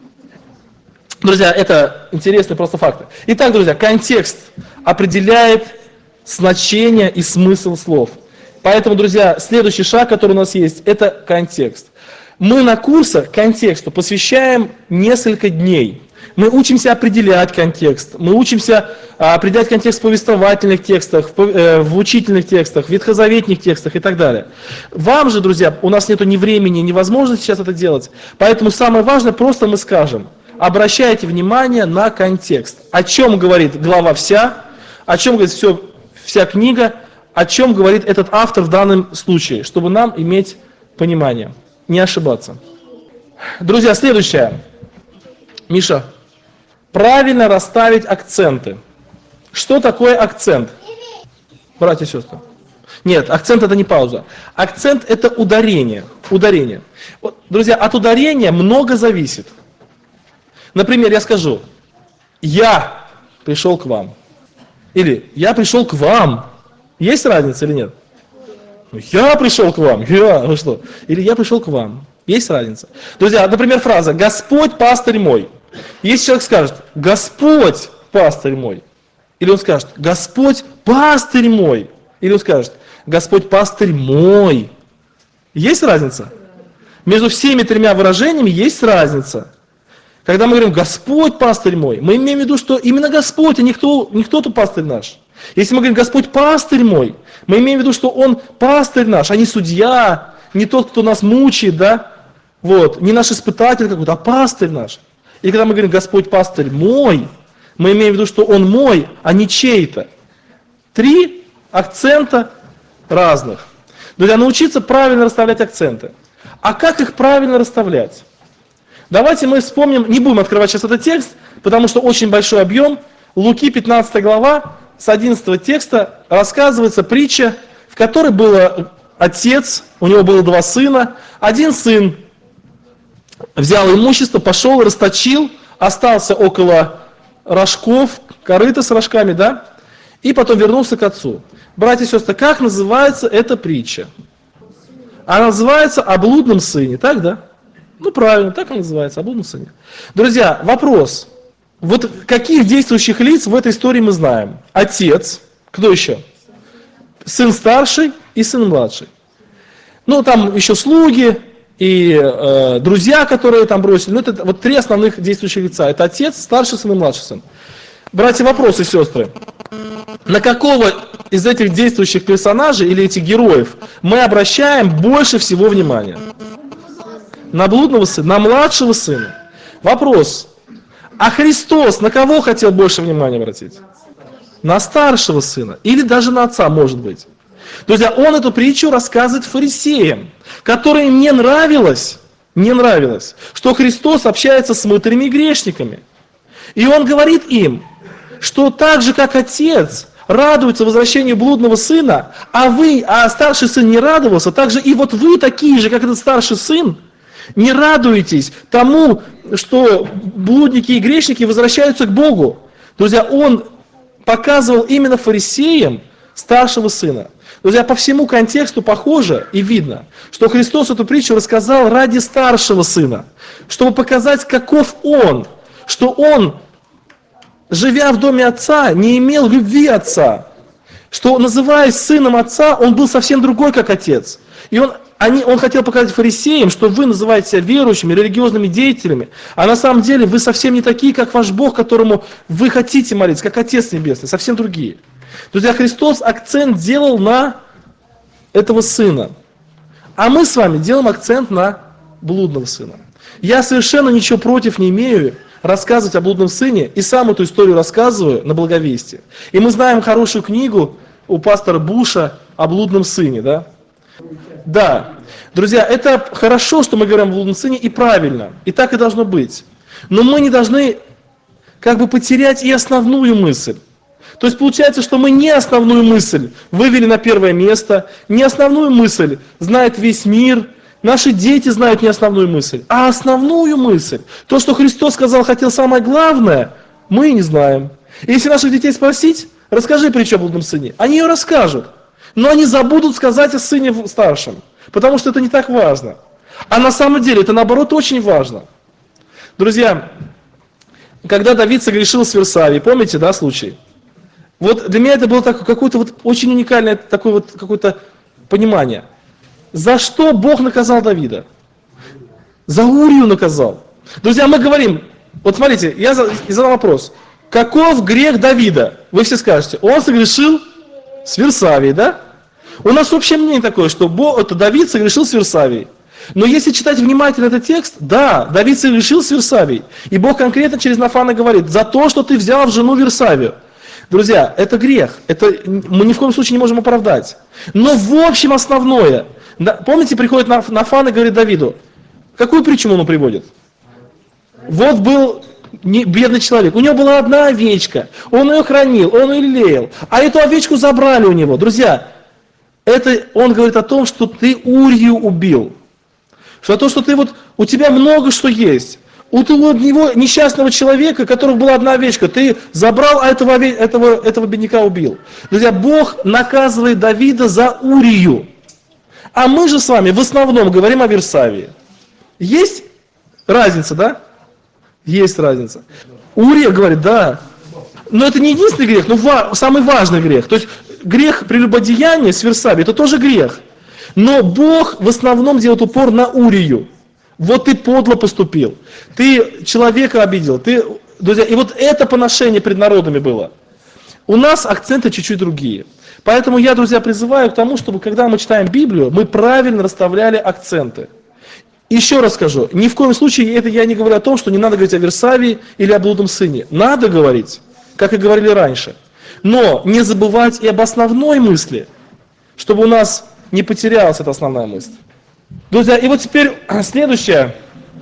Друзья, это интересные просто факты. Итак, друзья, контекст определяет значение и смысл слов. Поэтому, друзья, следующий шаг, который у нас есть, это контекст. Мы на курсах контексту посвящаем несколько дней. Мы учимся определять контекст, мы учимся определять контекст в повествовательных текстах, в учительных текстах, в ветхозаветных текстах и так далее. Вам же, друзья, у нас нет ни времени, ни возможности сейчас это делать, поэтому самое важное, просто мы скажем, обращайте внимание на контекст. О чем говорит глава вся, о чем говорит вся книга, о чем говорит этот автор в данном случае, чтобы нам иметь понимание, не ошибаться. Друзья, следующее. Миша, правильно расставить акценты. Что такое акцент? Братья и сестры. Нет, акцент это не пауза. Акцент это ударение. Ударение. Вот, друзья, от ударения много зависит. Например, я скажу, я пришел к вам. Или я пришел к вам. Есть разница или нет? Я пришел к вам. Вы что? Или я пришел к вам. Есть разница. Друзья, например, фраза «Господь пастырь мой». Если человек скажет «Господь пастырь мой», или он скажет «Господь пастырь мой», или он скажет «Господь пастырь мой». Есть разница? Между всеми тремя выражениями есть разница. Когда мы говорим «Господь пастырь мой», мы имеем в виду, что именно Господь, а не кто-то пастырь наш. Если мы говорим «Господь пастырь мой», мы имеем в виду, что Он пастырь наш, а не судья, не тот, кто нас мучает, да? Вот, не наш испытатель какой-то, а пастырь наш. И когда мы говорим «Господь пастырь мой», мы имеем в виду, что Он мой, а не чей-то. 3 акцента разных. Друзья, научиться правильно расставлять акценты. А как их правильно расставлять? Давайте мы вспомним, не будем открывать сейчас этот текст, потому что очень большой объем. Луки 15 глава, с 11 текста рассказывается притча, в которой был отец, у него было 2 сына. Один сын взял имущество, пошел, расточил, остался около рожков, корыта с рожками, да, и потом вернулся к отцу. Братья и сестры, как называется эта притча? Она называется «О блудном сыне», так, да? Правильно, так она называется, «О блудном сыне». Друзья, вопрос. Вот каких действующих лиц в этой истории мы знаем? Отец, кто еще? Сын старший и сын младший. Там еще слуги и друзья, которые там бросили. Это вот 3 основных действующих лица. Это отец, старший сын и младший сын. Братья, вопросы, сестры. На какого из этих действующих персонажей или этих героев мы обращаем больше всего внимания? На блудного сына, на младшего сына. Вопрос. А Христос на кого хотел больше внимания обратить? На старшего сына. Или даже на отца, может быть. Друзья, он эту притчу рассказывает фарисеям, которым не нравилось, что Христос общается с мытарями и грешниками. И он говорит им, что так же, как отец радуется возвращению блудного сына, а старший сын не радовался, так же и вот вы такие же, как этот старший сын, не радуетесь тому, что блудники и грешники возвращаются к Богу. Друзья, он показывал именно фарисеям старшего сына. Друзья, по всему контексту похоже и видно, что Христос эту притчу рассказал ради старшего сына, чтобы показать, каков он, что он, живя в доме отца, не имел любви отца, что, называясь сыном отца, он был совсем другой, как отец. И он хотел показать фарисеям, что вы называете себя верующими, религиозными деятелями, а на самом деле вы совсем не такие, как ваш Бог, которому вы хотите молиться, как Отец Небесный, совсем другие. Друзья, Христос акцент делал на этого сына, а мы с вами делаем акцент на блудного сына. Я совершенно ничего против не имею рассказывать о блудном сыне, и сам эту историю рассказываю на Благовестии. И мы знаем хорошую книгу у пастора Буша о блудном сыне, да? Да, друзья, это хорошо, что мы говорим о блудном сыне, и правильно, и так и должно быть. Но мы не должны потерять и основную мысль. То есть получается, что мы не основную мысль вывели на первое место, не основную мысль знает весь мир, наши дети знают не основную мысль, а основную мысль. То, что Христос сказал, хотел самое главное, мы не знаем. И если наших детей спросить, расскажи притчу о блудном сыне, они ее расскажут. Но они забудут сказать о сыне старшем, потому что это не так важно. А на самом деле это, наоборот, очень важно. Друзья, когда Давид согрешил с Версавией, помните, да, случай? Вот для меня это было какое-то очень уникальное какое-то понимание. За что Бог наказал Давида? За Урию наказал. Друзья, мы говорим, вот смотрите, я задал вопрос. Каков грех Давида? Вы все скажете, он согрешил с Версавией, да? У нас общее мнение такое, что Давид согрешил с Версавией. Но если читать внимательно этот текст, да, Давид согрешил с Версавией. И Бог конкретно через Нафана говорит, за то, что ты взял в жену Версавию. Друзья, это грех, это мы ни в коем случае не можем оправдать. Но в общем основное, помните, приходит Нафан и говорит Давиду, какую притчу он приводит? Вот был бедный человек, у него была одна овечка, он ее хранил, он ее лелеял, а эту овечку забрали у него. Друзья, он говорит о том, что ты Урию убил, что то, что у тебя много что есть. У него несчастного человека, у которого была одна овечка, ты забрал, а этого бедняка убил. Друзья, Бог наказывает Давида за Урию. А мы же с вами в основном говорим о Версавии. Есть разница, да? Есть разница. Урия говорит, да. Но это не единственный грех, но самый важный грех. То есть грех прелюбодеяния с Версавией, это тоже грех. Но Бог в основном делает упор на Урию. Вот ты подло поступил, ты человека обидел, друзья, и вот это поношение пред народами было. У нас акценты чуть-чуть другие. Поэтому я, друзья, призываю к тому, чтобы, когда мы читаем Библию, мы правильно расставляли акценты. Еще раз скажу, ни в коем случае я не говорю о том, что не надо говорить о Версавии или о блудном сыне. Надо говорить, как и говорили раньше. Но не забывать и об основной мысли, чтобы у нас не потерялась эта основная мысль. Друзья, и вот теперь следующее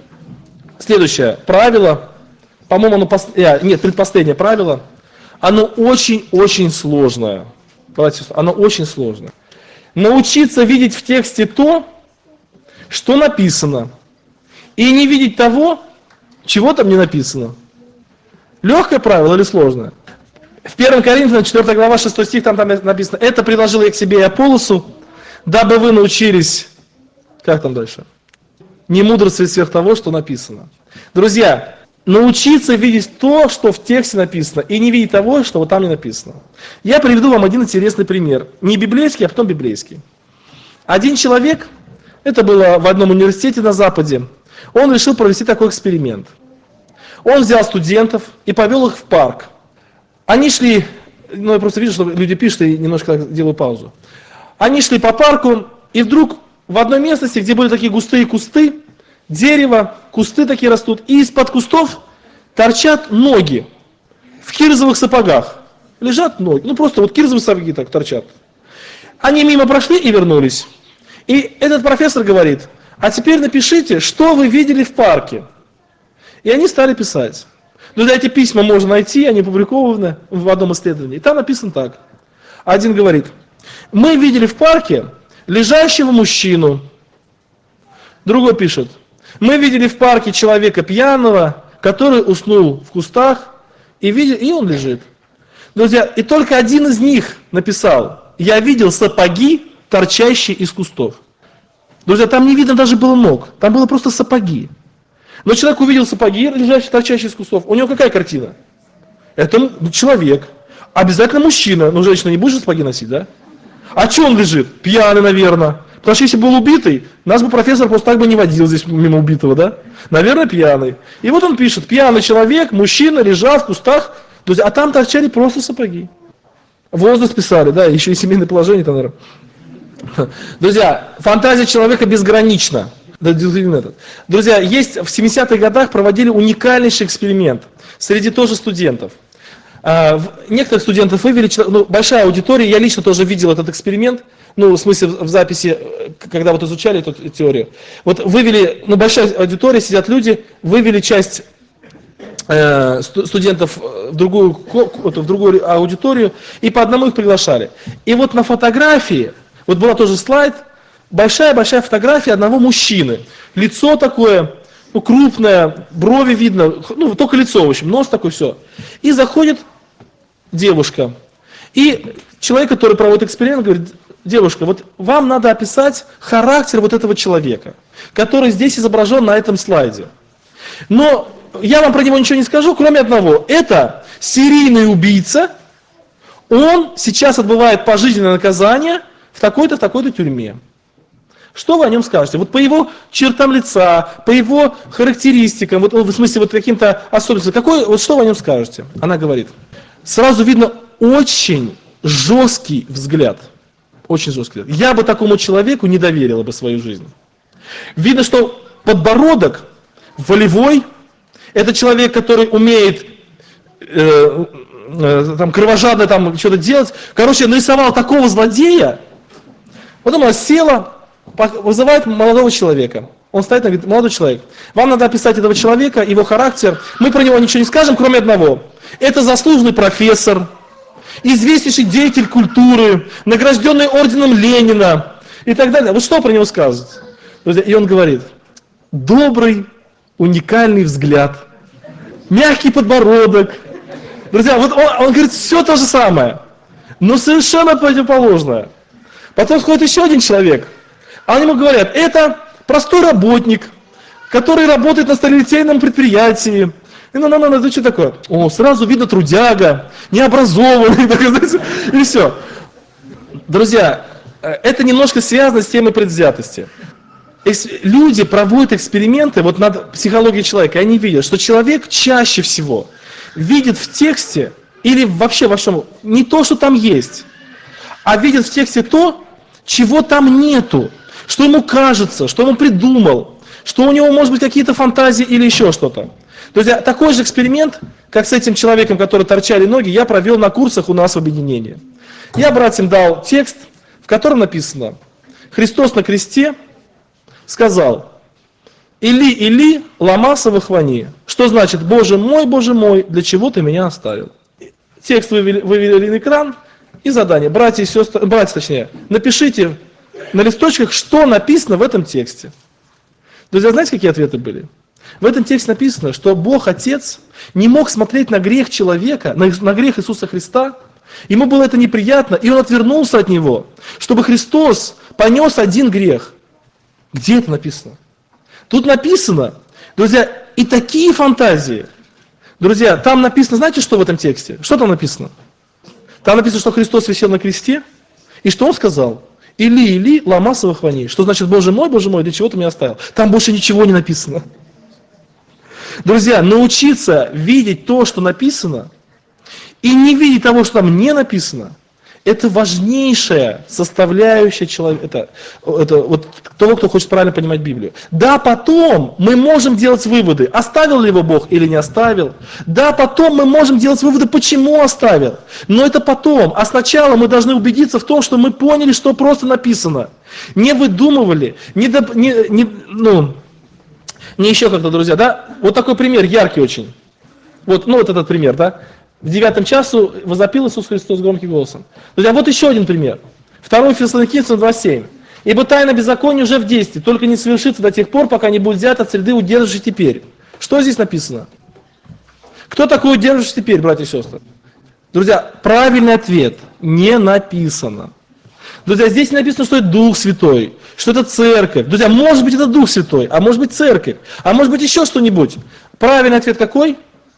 правило, по-моему, предпоследнее правило, оно очень-очень сложное. Оно очень сложное. Научиться видеть в тексте то, что написано, и не видеть того, чего там не написано. Легкое правило или сложное? В 1 Коринфянам 4 глава 6 стих там написано, это предложил я к себе и Аполлосу, дабы вы научились. Как там дальше? Не мудрствовать сверх того, что написано. Друзья, научиться видеть то, что в тексте написано, и не видеть того, что там не написано. Я приведу вам один интересный пример. Не библейский, а потом библейский. Один человек, это было в одном университете на Западе, он решил провести такой эксперимент. Он взял студентов и повел их в парк. Они шли, я просто вижу, что люди пишут, и немножко делаю паузу. Они шли по парку, и вдруг в одной местности, где были такие густые кусты, дерево, кусты такие растут, и из-под кустов торчат ноги в кирзовых сапогах. Лежат ноги, ну просто вот кирзовые сапоги так торчат. Они мимо прошли и вернулись. И этот профессор говорит, а теперь напишите, что вы видели в парке. И они стали писать. Друзья, эти письма можно найти, они опубликованы в одном исследовании. И там написано так. Один говорит, мы видели в парке лежащего мужчину. Другой пишет, мы видели в парке человека пьяного, который уснул в кустах, и он лежит. Друзья, и только один из них написал, я видел сапоги, торчащие из кустов. Друзья, там не видно даже было ног, там было просто сапоги. Но человек увидел сапоги, лежащие, торчащие из кустов. У него какая картина? Это человек. Обязательно мужчина. Ну, женщина не будет же сапоги носить, да? А что он лежит? Пьяный, наверное. Потому что если был убитый, нас бы профессор просто так бы не водил здесь мимо убитого, да? Наверное, пьяный. И вот он пишет, пьяный человек, мужчина, лежал в кустах, друзья, а там торчали просто сапоги. Возраст писали, да, еще и семейное положение там, наверное. Друзья, фантазия человека безгранична. Друзья, есть в 70-х годах проводили уникальнейший эксперимент среди тоже студентов. Некоторых студентов вывели, ну, большая аудитория, я лично тоже видел этот эксперимент, ну, в смысле в записи, когда вот изучали эту теорию. Вот вывели, ну, большая аудитория, сидят люди, вывели часть студентов в другую аудиторию, и по одному их приглашали. И вот на фотографии, вот была тоже слайд, большая-большая фотография одного мужчины. Лицо такое, ну, крупное, брови видно, ну, только лицо, в общем, нос такой, все. И заходит девушка. И человек, который проводит эксперимент, говорит, девушка, вот вам надо описать характер вот этого человека, который здесь изображен на этом слайде. Но я вам про него ничего не скажу, кроме одного. Это серийный убийца, он сейчас отбывает пожизненное наказание в такой-то тюрьме. Что вы о нем скажете? Вот по его чертам лица, по его характеристикам, вот, в смысле вот каким-то особенностям, вот что вы о нем скажете? Она говорит, сразу видно очень жесткий взгляд. Очень жесткий взгляд. Я бы такому человеку не доверила бы свою жизнь. Видно, что подбородок волевой, это человек, который умеет там, кровожадно там, что-то делать. Короче, нарисовал такого злодея, потом она села, вызывает молодого человека. Он стоит и говорит, молодой человек, вам надо описать этого человека, его характер. Мы про него ничего не скажем, кроме одного. Это заслуженный профессор, известнейший деятель культуры, награжденный орденом Ленина и так далее. Вот что про него скажете? И он говорит, добрый, уникальный взгляд, мягкий подбородок. Друзья, вот он говорит все то же самое, но совершенно противоположное. Потом сходит еще один человек, а они ему говорят, это простой работник, который работает на сталелитейном предприятии. Это что такое? О, сразу видно трудяга, необразованный, и все. Друзья, это немножко связано с темой предвзятости. Люди проводят эксперименты вот над психологией человека, и они видят, что человек чаще всего видит в тексте, или вообще во всем, не то, что там есть, а видит в тексте то, чего там нету, что ему кажется, что он придумал, что у него может быть какие-то фантазии или еще что-то. Друзья, такой же эксперимент, как с этим человеком, который торчали ноги, я провел на курсах у нас в объединении. Я братьям дал текст, в котором написано, Христос на кресте сказал, Или, Или, лама савахвани, что значит, Боже мой, для чего ты меня оставил? Текст вывели на экран и задание. Братья и сестры, напишите на листочках, что написано в этом тексте. Друзья, знаете, какие ответы были? В этом тексте написано, что Бог Отец не мог смотреть на грех человека, на грех Иисуса Христа. Ему было это неприятно, и он отвернулся от него, чтобы Христос понес один грех. Где это написано? Тут написано, друзья, и такие фантазии. Друзья, там написано, знаете, что в этом тексте? Что там написано? Там написано, что Христос висел на кресте, и что Он сказал? Или, Или, лама савахвани. Что значит, Боже мой, для чего ты меня оставил? Там больше ничего не написано. Друзья, научиться видеть то, что написано, и не видеть того, что там не написано, Это важнейшая составляющая человека, это вот того, кто хочет правильно понимать Библию. Да, потом мы можем делать выводы, оставил ли его Бог или не оставил. Да, потом мы можем делать выводы, почему оставил. Но это потом. А сначала мы должны убедиться в том, что мы поняли, что просто написано. Не выдумывали, не еще как-то, друзья, да? Вот такой пример, яркий очень. Вот этот пример, да? В 9 часу возопил Иисус Христос громким голосом. Друзья, вот еще один пример. 2 Фессалоникийцам 2:7. «Ибо тайна беззакония уже в действии, только не совершится до тех пор, пока не будет взят от среды удерживающий теперь». Что здесь написано? Кто такой удерживающий теперь, братья и сестры? Друзья, правильный ответ – не написано. Друзья, здесь написано, что это Дух Святой, что это Церковь. Друзья, может быть это Дух Святой, а может быть Церковь, а может быть еще что-нибудь. Правильный ответ какой?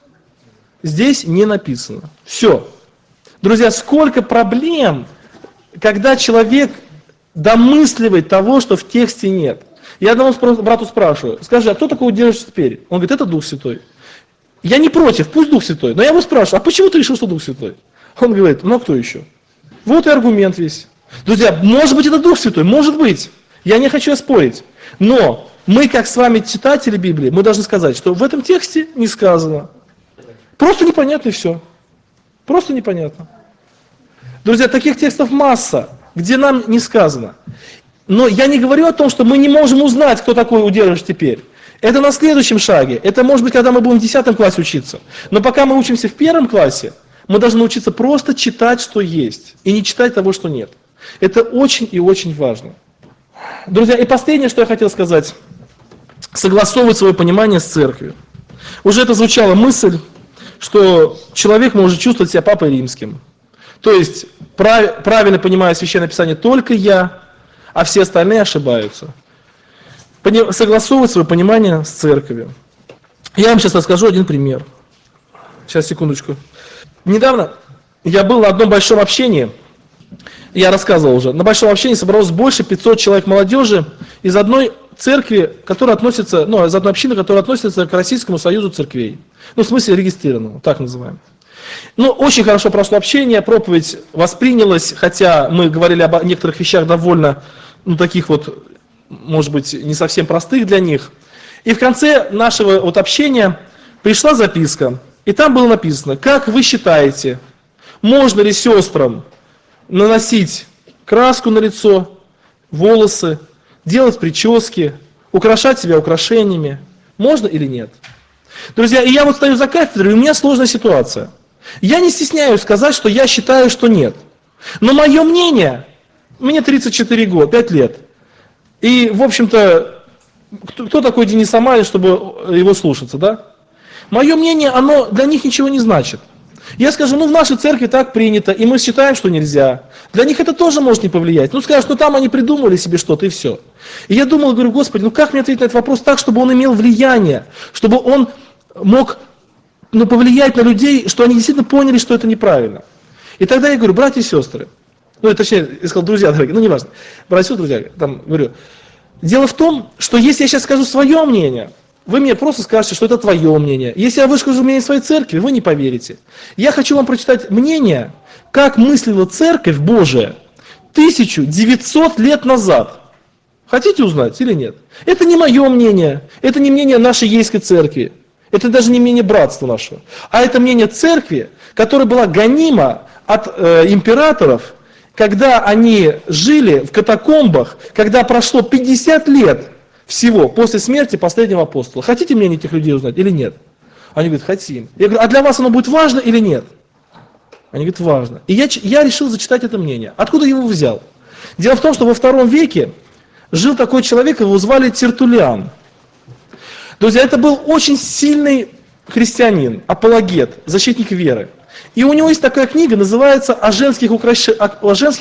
Здесь не написано. Все. Друзья, сколько проблем, когда человек домысливает того, что в тексте нет. Я одному брату спрашиваю, скажи, а кто такой удерживающий теперь? Он говорит, это Дух Святой. Я не против, пусть Дух Святой. Но я его спрашиваю, а почему ты решил, что Дух Святой? Он говорит, ну а кто еще? Вот и аргумент весь. Друзья, может быть это Дух Святой, может быть. Я не хочу спорить. Но мы, как с вами читатели Библии, мы должны сказать, что в этом тексте не сказано. Просто непонятно и все. Просто непонятно. Друзья, таких текстов масса, где нам не сказано. Но я не говорю о том, что мы не можем узнать, кто такой удерживающий теперь. Это на следующем шаге. Это может быть, когда мы будем в 10 классе учиться. Но пока мы учимся в 1 классе, мы должны научиться просто читать, что есть, и не читать того, что нет. Это очень и очень важно. Друзья, и последнее, что я хотел сказать. Согласовывать свое понимание с церковью. Уже это звучала мысль, что человек может чувствовать себя папой римским. То есть, правильно понимая Священное Писание только я, а все остальные ошибаются. Согласовывать свое понимание с церковью. Я вам сейчас расскажу один пример. Сейчас, секундочку. Недавно я был на одном большом общении, я рассказывал уже, на большом общении собралось больше 500 человек молодежи из одной церкви, которая относится, из одной общины, которая относится к Российскому союзу церквей. В смысле регистрированного, так называем. Очень хорошо прошло общение, проповедь воспринялась, хотя мы говорили об некоторых вещах довольно, таких вот, может быть, не совсем простых для них. И в конце нашего общения пришла записка, и там было написано, как вы считаете, можно ли сестрам наносить краску на лицо, волосы, делать прически, украшать себя украшениями, можно или нет? Друзья, и я стою за кафедрой, и у меня сложная ситуация. Я не стесняюсь сказать, что я считаю, что нет. Но мое мнение, мне 34 года, 5 лет. И, в общем-то, кто такой Денис Амалин, чтобы его слушаться, да? Мое мнение, оно для них ничего не значит. Я скажу, в нашей церкви так принято, и мы считаем, что нельзя. Для них это тоже может не повлиять. Скажут, там они придумали себе что-то, и все. И я думал, говорю, Господи, как мне ответить на этот вопрос так, чтобы он имел влияние, чтобы он мог повлиять на людей, что они действительно поняли, что это неправильно. И тогда я говорю, братья и сестры, точнее, я сказал, друзья дорогие, неважно, братья и сестры, друзья, говорю, дело в том, что если я сейчас скажу свое мнение, вы мне просто скажете, что это твое мнение. Если я выскажу мнение своей церкви, вы не поверите. Я хочу вам прочитать мнение, как мыслила Церковь Божия 1900 лет назад. Хотите узнать или нет? Это не мое мнение, это не мнение нашей Ейской церкви, это даже не мнение братства нашего, а это мнение церкви, которая была гонима от императоров, когда они жили в катакомбах, когда прошло 50 лет всего после смерти последнего апостола. Хотите мнение этих людей узнать или нет? Они говорят, хотим. Я говорю, а для вас оно будет важно или нет? Они говорят, важно. И я решил зачитать это мнение. Откуда я его взял? Дело в том, что во II веке жил такой человек, его звали Тертуллиан. Друзья, это был очень сильный христианин, апологет, защитник веры. И у него есть такая книга, называется «О женских украшениях».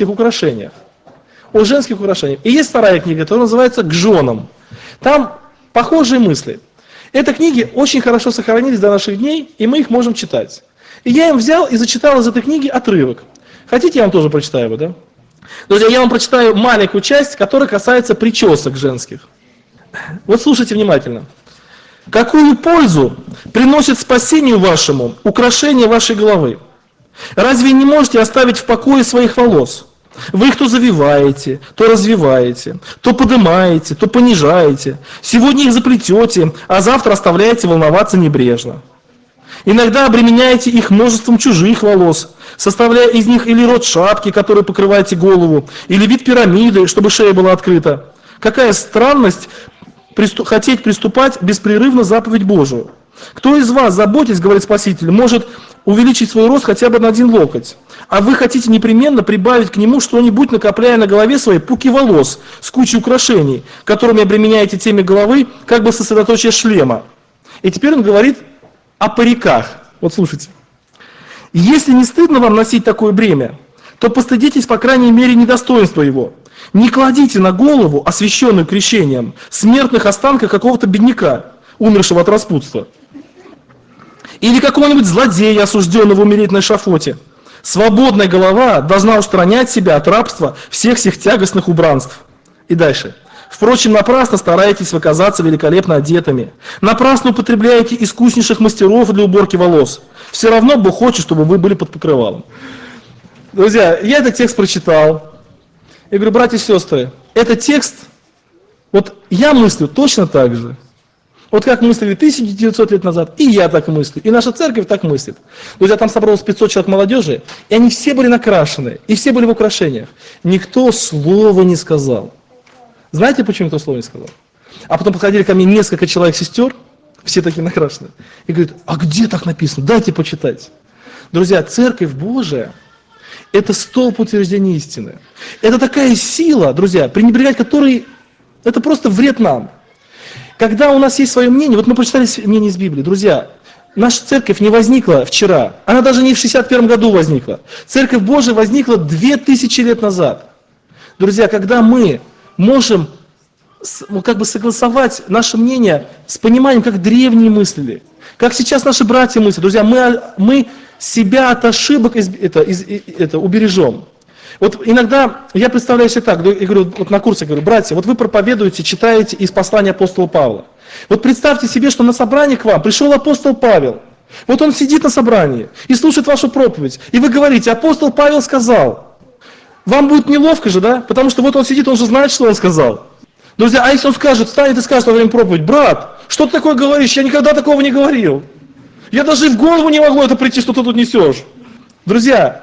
О женских украшениях. И есть вторая книга, которая называется «К женам». Там похожие мысли. Эти книги очень хорошо сохранились до наших дней, и мы их можем читать. И я им взял и зачитал из этой книги отрывок. Хотите, я вам тоже прочитаю его, да? Друзья, я вам прочитаю маленькую часть, которая касается причесок женских. Вот слушайте внимательно. «Какую пользу приносит спасению вашему украшение вашей головы? Разве не можете оставить в покое своих волос? Вы их то завиваете, то развиваете, то поднимаете, то понижаете. Сегодня их заплетете, а завтра оставляете волноваться небрежно. Иногда обременяете их множеством чужих волос, составляя из них или род шапки, которой покрываете голову, или вид пирамиды, чтобы шея была открыта. Какая странность хотеть приступать беспрерывно заповедь Божию. Кто из вас, заботясь, говорит Спаситель, может увеличить свой рост хотя бы на 1 локоть, а вы хотите непременно прибавить к нему что-нибудь, накопляя на голове своей пуки волос с кучей украшений, которыми обременяете теме головы, как бы сосредоточие шлема. И теперь он говорит о париках. Вот слушайте. Если не стыдно вам носить такое бремя, то постыдитесь, по крайней мере, недостоинства его. Не кладите на голову, освященную крещением, смертных останков какого-то бедняка, умершего от распутства. Или какого-нибудь злодея, осужденного умереть на эшафоте. Свободная голова должна устранять себя от рабства всех сих тягостных убранств. И дальше. Впрочем, напрасно стараетесь вы казаться великолепно одетыми. Напрасно употребляете искуснейших мастеров для уборки волос. Все равно Бог хочет, чтобы вы были под покрывалом. Друзья, я этот текст прочитал. Я говорю, братья и сестры, этот текст, вот я мыслю точно так же. Вот как мыслили 1900 лет назад, и я так мыслю, и наша церковь так мыслит. Друзья, там собралось 500 человек молодежи, и они все были накрашены, и все были в украшениях. Никто слова не сказал. Знаете, почему никто слова не сказал? А потом подходили ко мне несколько человек-сестер, все такие накрашенные, и говорят, а где так написано? Дайте почитать. Друзья, Церковь Божия – это столб утверждения истины. Это такая сила, друзья, пренебрегать которой – это просто вред нам. Когда у нас есть свое мнение, вот мы прочитали мнение из Библии, друзья, наша церковь не возникла вчера, она даже не в 61 году возникла. Церковь Божия возникла 2000 лет назад. Друзья, когда мы можем как бы согласовать наше мнение с пониманием, как древние мыслили, как сейчас наши братья мыслят, друзья, мы себя от ошибок убережем. Вот иногда я представляю себе так, я говорю, вот на курсе говорю, братья, вот вы проповедуете, читаете из послания апостола Павла. Вот представьте себе, что на собрание к вам пришел апостол Павел. Вот он сидит на собрании и слушает вашу проповедь. И вы говорите, апостол Павел сказал. Вам будет неловко же, да? Потому что вот он сидит, он же знает, что он сказал. Друзья, а если он скажет, встанет и скажет во время проповеди, брат, что ты такое говоришь? Я никогда такого не говорил. Я даже в голову не могу это прийти, что ты тут несешь. Друзья,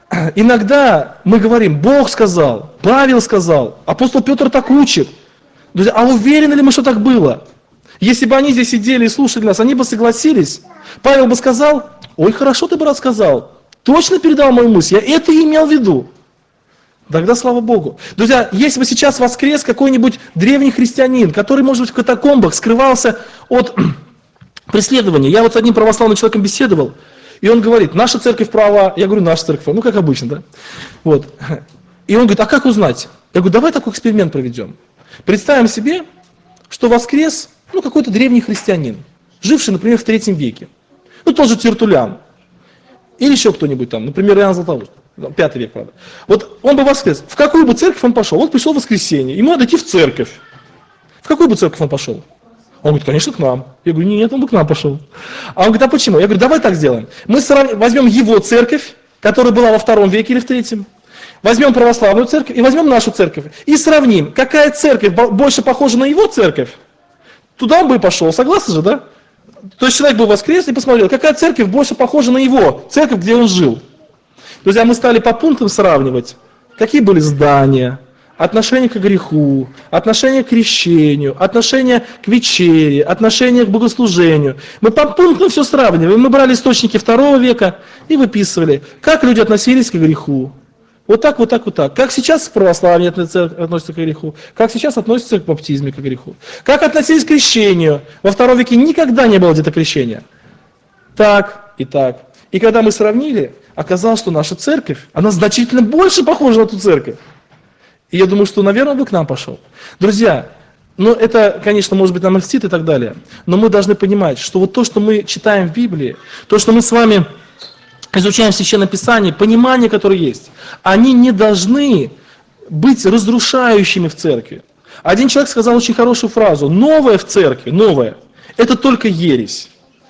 иногда мы говорим, Бог сказал, Павел сказал, апостол Петр так учит. Друзья, а уверены ли мы, что так было? Если бы они здесь сидели и слушали нас, они бы согласились. Павел бы сказал, ой, хорошо ты, брат, сказал. Точно передал мою мысль, я это и имел в виду. Тогда слава Богу. Друзья, если бы сейчас воскрес какой-нибудь древний христианин, который, может быть, в катакомбах скрывался от преследования. Я вот с одним православным человеком беседовал, и он говорит, наша церковь права, я говорю, наша церковь права, ну как обычно, да? Вот. И он говорит, а как узнать? Я говорю, давай такой эксперимент проведем. Представим себе, что воскрес, какой-то древний христианин, живший, например, в 3 веке. Тот же Тертуллиан. Или еще кто-нибудь там, например, Иоанн Златоуст. 5 век, правда. Вот он бы воскрес. В какую бы церковь он пошел? Вот пришел в воскресенье, ему надо идти в церковь. В какую бы церковь он пошел? Он говорит, конечно, к нам. Я говорю, нет, он бы к нам пошел. А он говорит, а почему? Я говорю, давай так сделаем. Мы возьмем его церковь, которая была во 2 веке или в 3. Возьмем православную церковь и возьмем нашу церковь. И сравним, какая церковь больше похожа на его церковь. Туда он бы и пошел. Согласны же, да? То есть человек бы воскрес и посмотрел, какая церковь больше похожа на его церковь, где он жил. Друзья, мы стали по пунктам сравнивать, какие были здания, отношение к греху, отношение к крещению, отношение к вечере, отношение к богослужению. Мы по пунктам все сравниваем. Мы брали источники 2 века и выписывали, как люди относились к греху. Вот так, вот так, вот так. Как сейчас в православии относятся к греху, как сейчас относятся к баптизме, к греху. Как относились к крещению. Во 2 веке никогда не было где-то крещения. Так и так. И когда мы сравнили, оказалось, что наша церковь, она значительно больше похожа на ту церковь. И я думаю, что, наверное, он бы к нам пошел. Друзья, это, конечно, может быть, нам льстит и так далее, но мы должны понимать, что вот то, что мы читаем в Библии, то, что мы с вами изучаем в Священном Писании, понимание, которое есть, они не должны быть разрушающими в церкви. Один человек сказал очень хорошую фразу, новое в церкви, новое, это только ересь.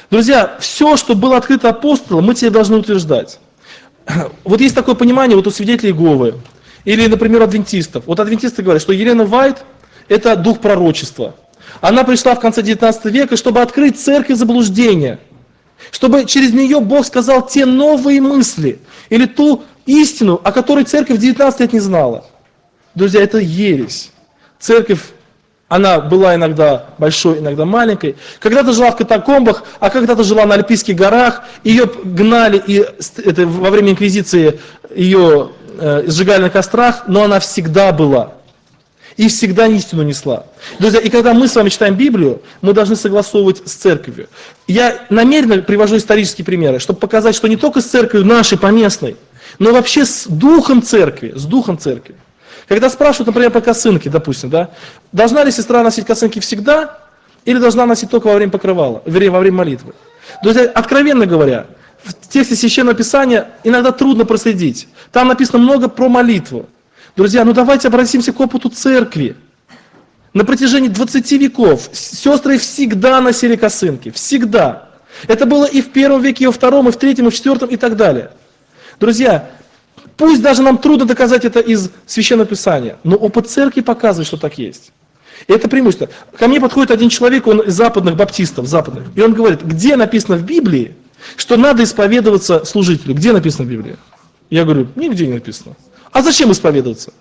Друзья, все, что было открыто апостолам, мы тебе должны утверждать. Вот есть такое понимание вот у свидетелей Иеговы, или, например, адвентистов. Вот адвентисты говорят, что Елена Вайт – это дух пророчества. Она пришла в конце 19 века, чтобы открыть церковь заблуждения, чтобы через нее Бог сказал те новые мысли, или ту истину, о которой церковь 19 лет не знала. Друзья, это ересь. Церковь, она была иногда большой, иногда маленькой. Когда-то жила в катакомбах, а когда-то жила на Альпийских горах. Ее гнали, и это, во время инквизиции ее сжигали на кострах, но она всегда была. И всегда истину несла. Друзья, и когда мы с вами читаем Библию, мы должны согласовывать с церковью. Я намеренно привожу исторические примеры, чтобы показать, что не только с церковью нашей поместной, но вообще с духом церкви, с духом церкви. Когда спрашивают, например, по косынке, допустим, да, должна ли сестра носить косынки всегда, или должна носить только во время покрывала, вернее, во время молитвы? Друзья, откровенно говоря, в тексте Священного Писания иногда трудно проследить. Там написано много про молитву. Друзья, ну давайте обратимся к опыту церкви. На протяжении 20 веков сестры всегда носили косынки, всегда. Это было и в первом веке, и во втором, и в третьем, и в четвертом, и так далее. Друзья, пусть даже нам трудно доказать это из Священного Писания, но опыт церкви показывает, что так есть. И это преимущество. Ко мне подходит один человек, он из западных баптистов, западных, и он говорит, где написано в Библии, что надо исповедоваться служителю? Где написано в Библии? Я говорю, нигде не написано. А зачем исповедоваться?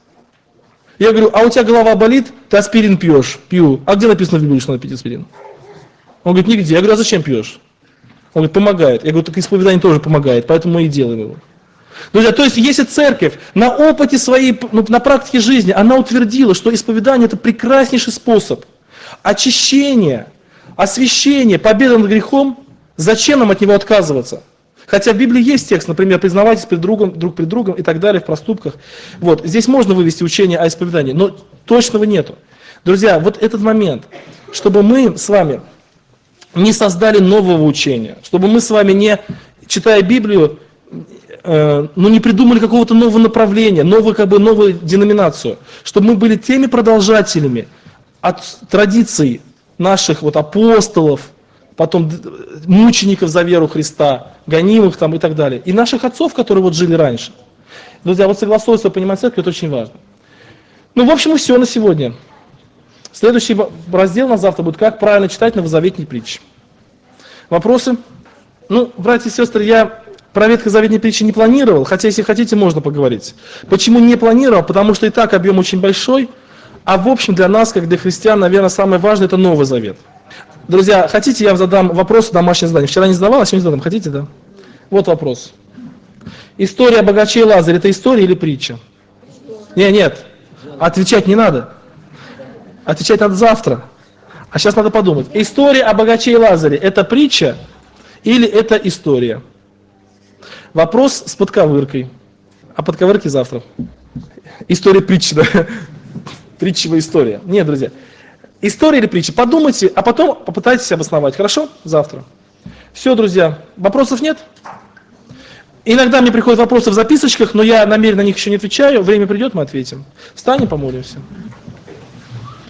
Я говорю, а у тебя голова болит, ты аспирин пьешь? Пью. А где написано в Библии, что надо пить аспирин? Он говорит, нигде. Я говорю, а зачем пьешь? Он говорит, помогает. Я говорю, так исповедание тоже помогает, поэтому мы и делаем его. Друзья, то есть если церковь на опыте своей, на практике жизни, она утвердила, что исповедание это прекраснейший способ очищения, освящения, победы над грехом, зачем нам от него отказываться? Хотя в Библии есть текст, например, признавайтесь друг пред другом и так далее в проступках. Вот, здесь можно вывести учение о исповедании, но точного нету. Друзья, вот этот момент, чтобы мы с вами не создали нового учения, чтобы мы с вами не, читая Библию, не придумали какого-то нового направления, новую деноминацию, чтобы мы были теми продолжателями от традиций наших вот апостолов, потом мучеников за веру Христа, гонимых там и так далее. И наших отцов, которые вот жили раньше. Друзья, вот согласовываться, понимать церковь, это очень важно. Ну, в общем, и все на сегодня. Следующий раздел на завтра будет, как правильно читать новозаветные притчи. Вопросы? Ну, братья и сестры, я про ветхозаветные притчи не планировал, хотя, если хотите, можно поговорить. Почему не планировал? Потому что и так объем очень большой, а в общем для нас, как для христиан, наверное, самое важное – это Новый Завет. Друзья, хотите, я вам задам вопрос домашнее задание? Вчера не задавал, а сегодня задам. Хотите, да? Вот вопрос. История о богаче и Лазаре – это история или притча? Нет. Отвечать не надо. Отвечать надо завтра. А сейчас надо подумать. История о богаче и Лазаре – это притча или это история? Вопрос с подковыркой. А подковырки завтра. История притчи, да? Притчевая история. Нет, друзья. История или притча? Подумайте, а потом попытайтесь обосновать. Хорошо? Завтра. Все, друзья. Вопросов нет? Иногда мне приходят вопросы в записочках, но я намеренно на них еще не отвечаю. Время придет, мы ответим. Встанем, помолимся.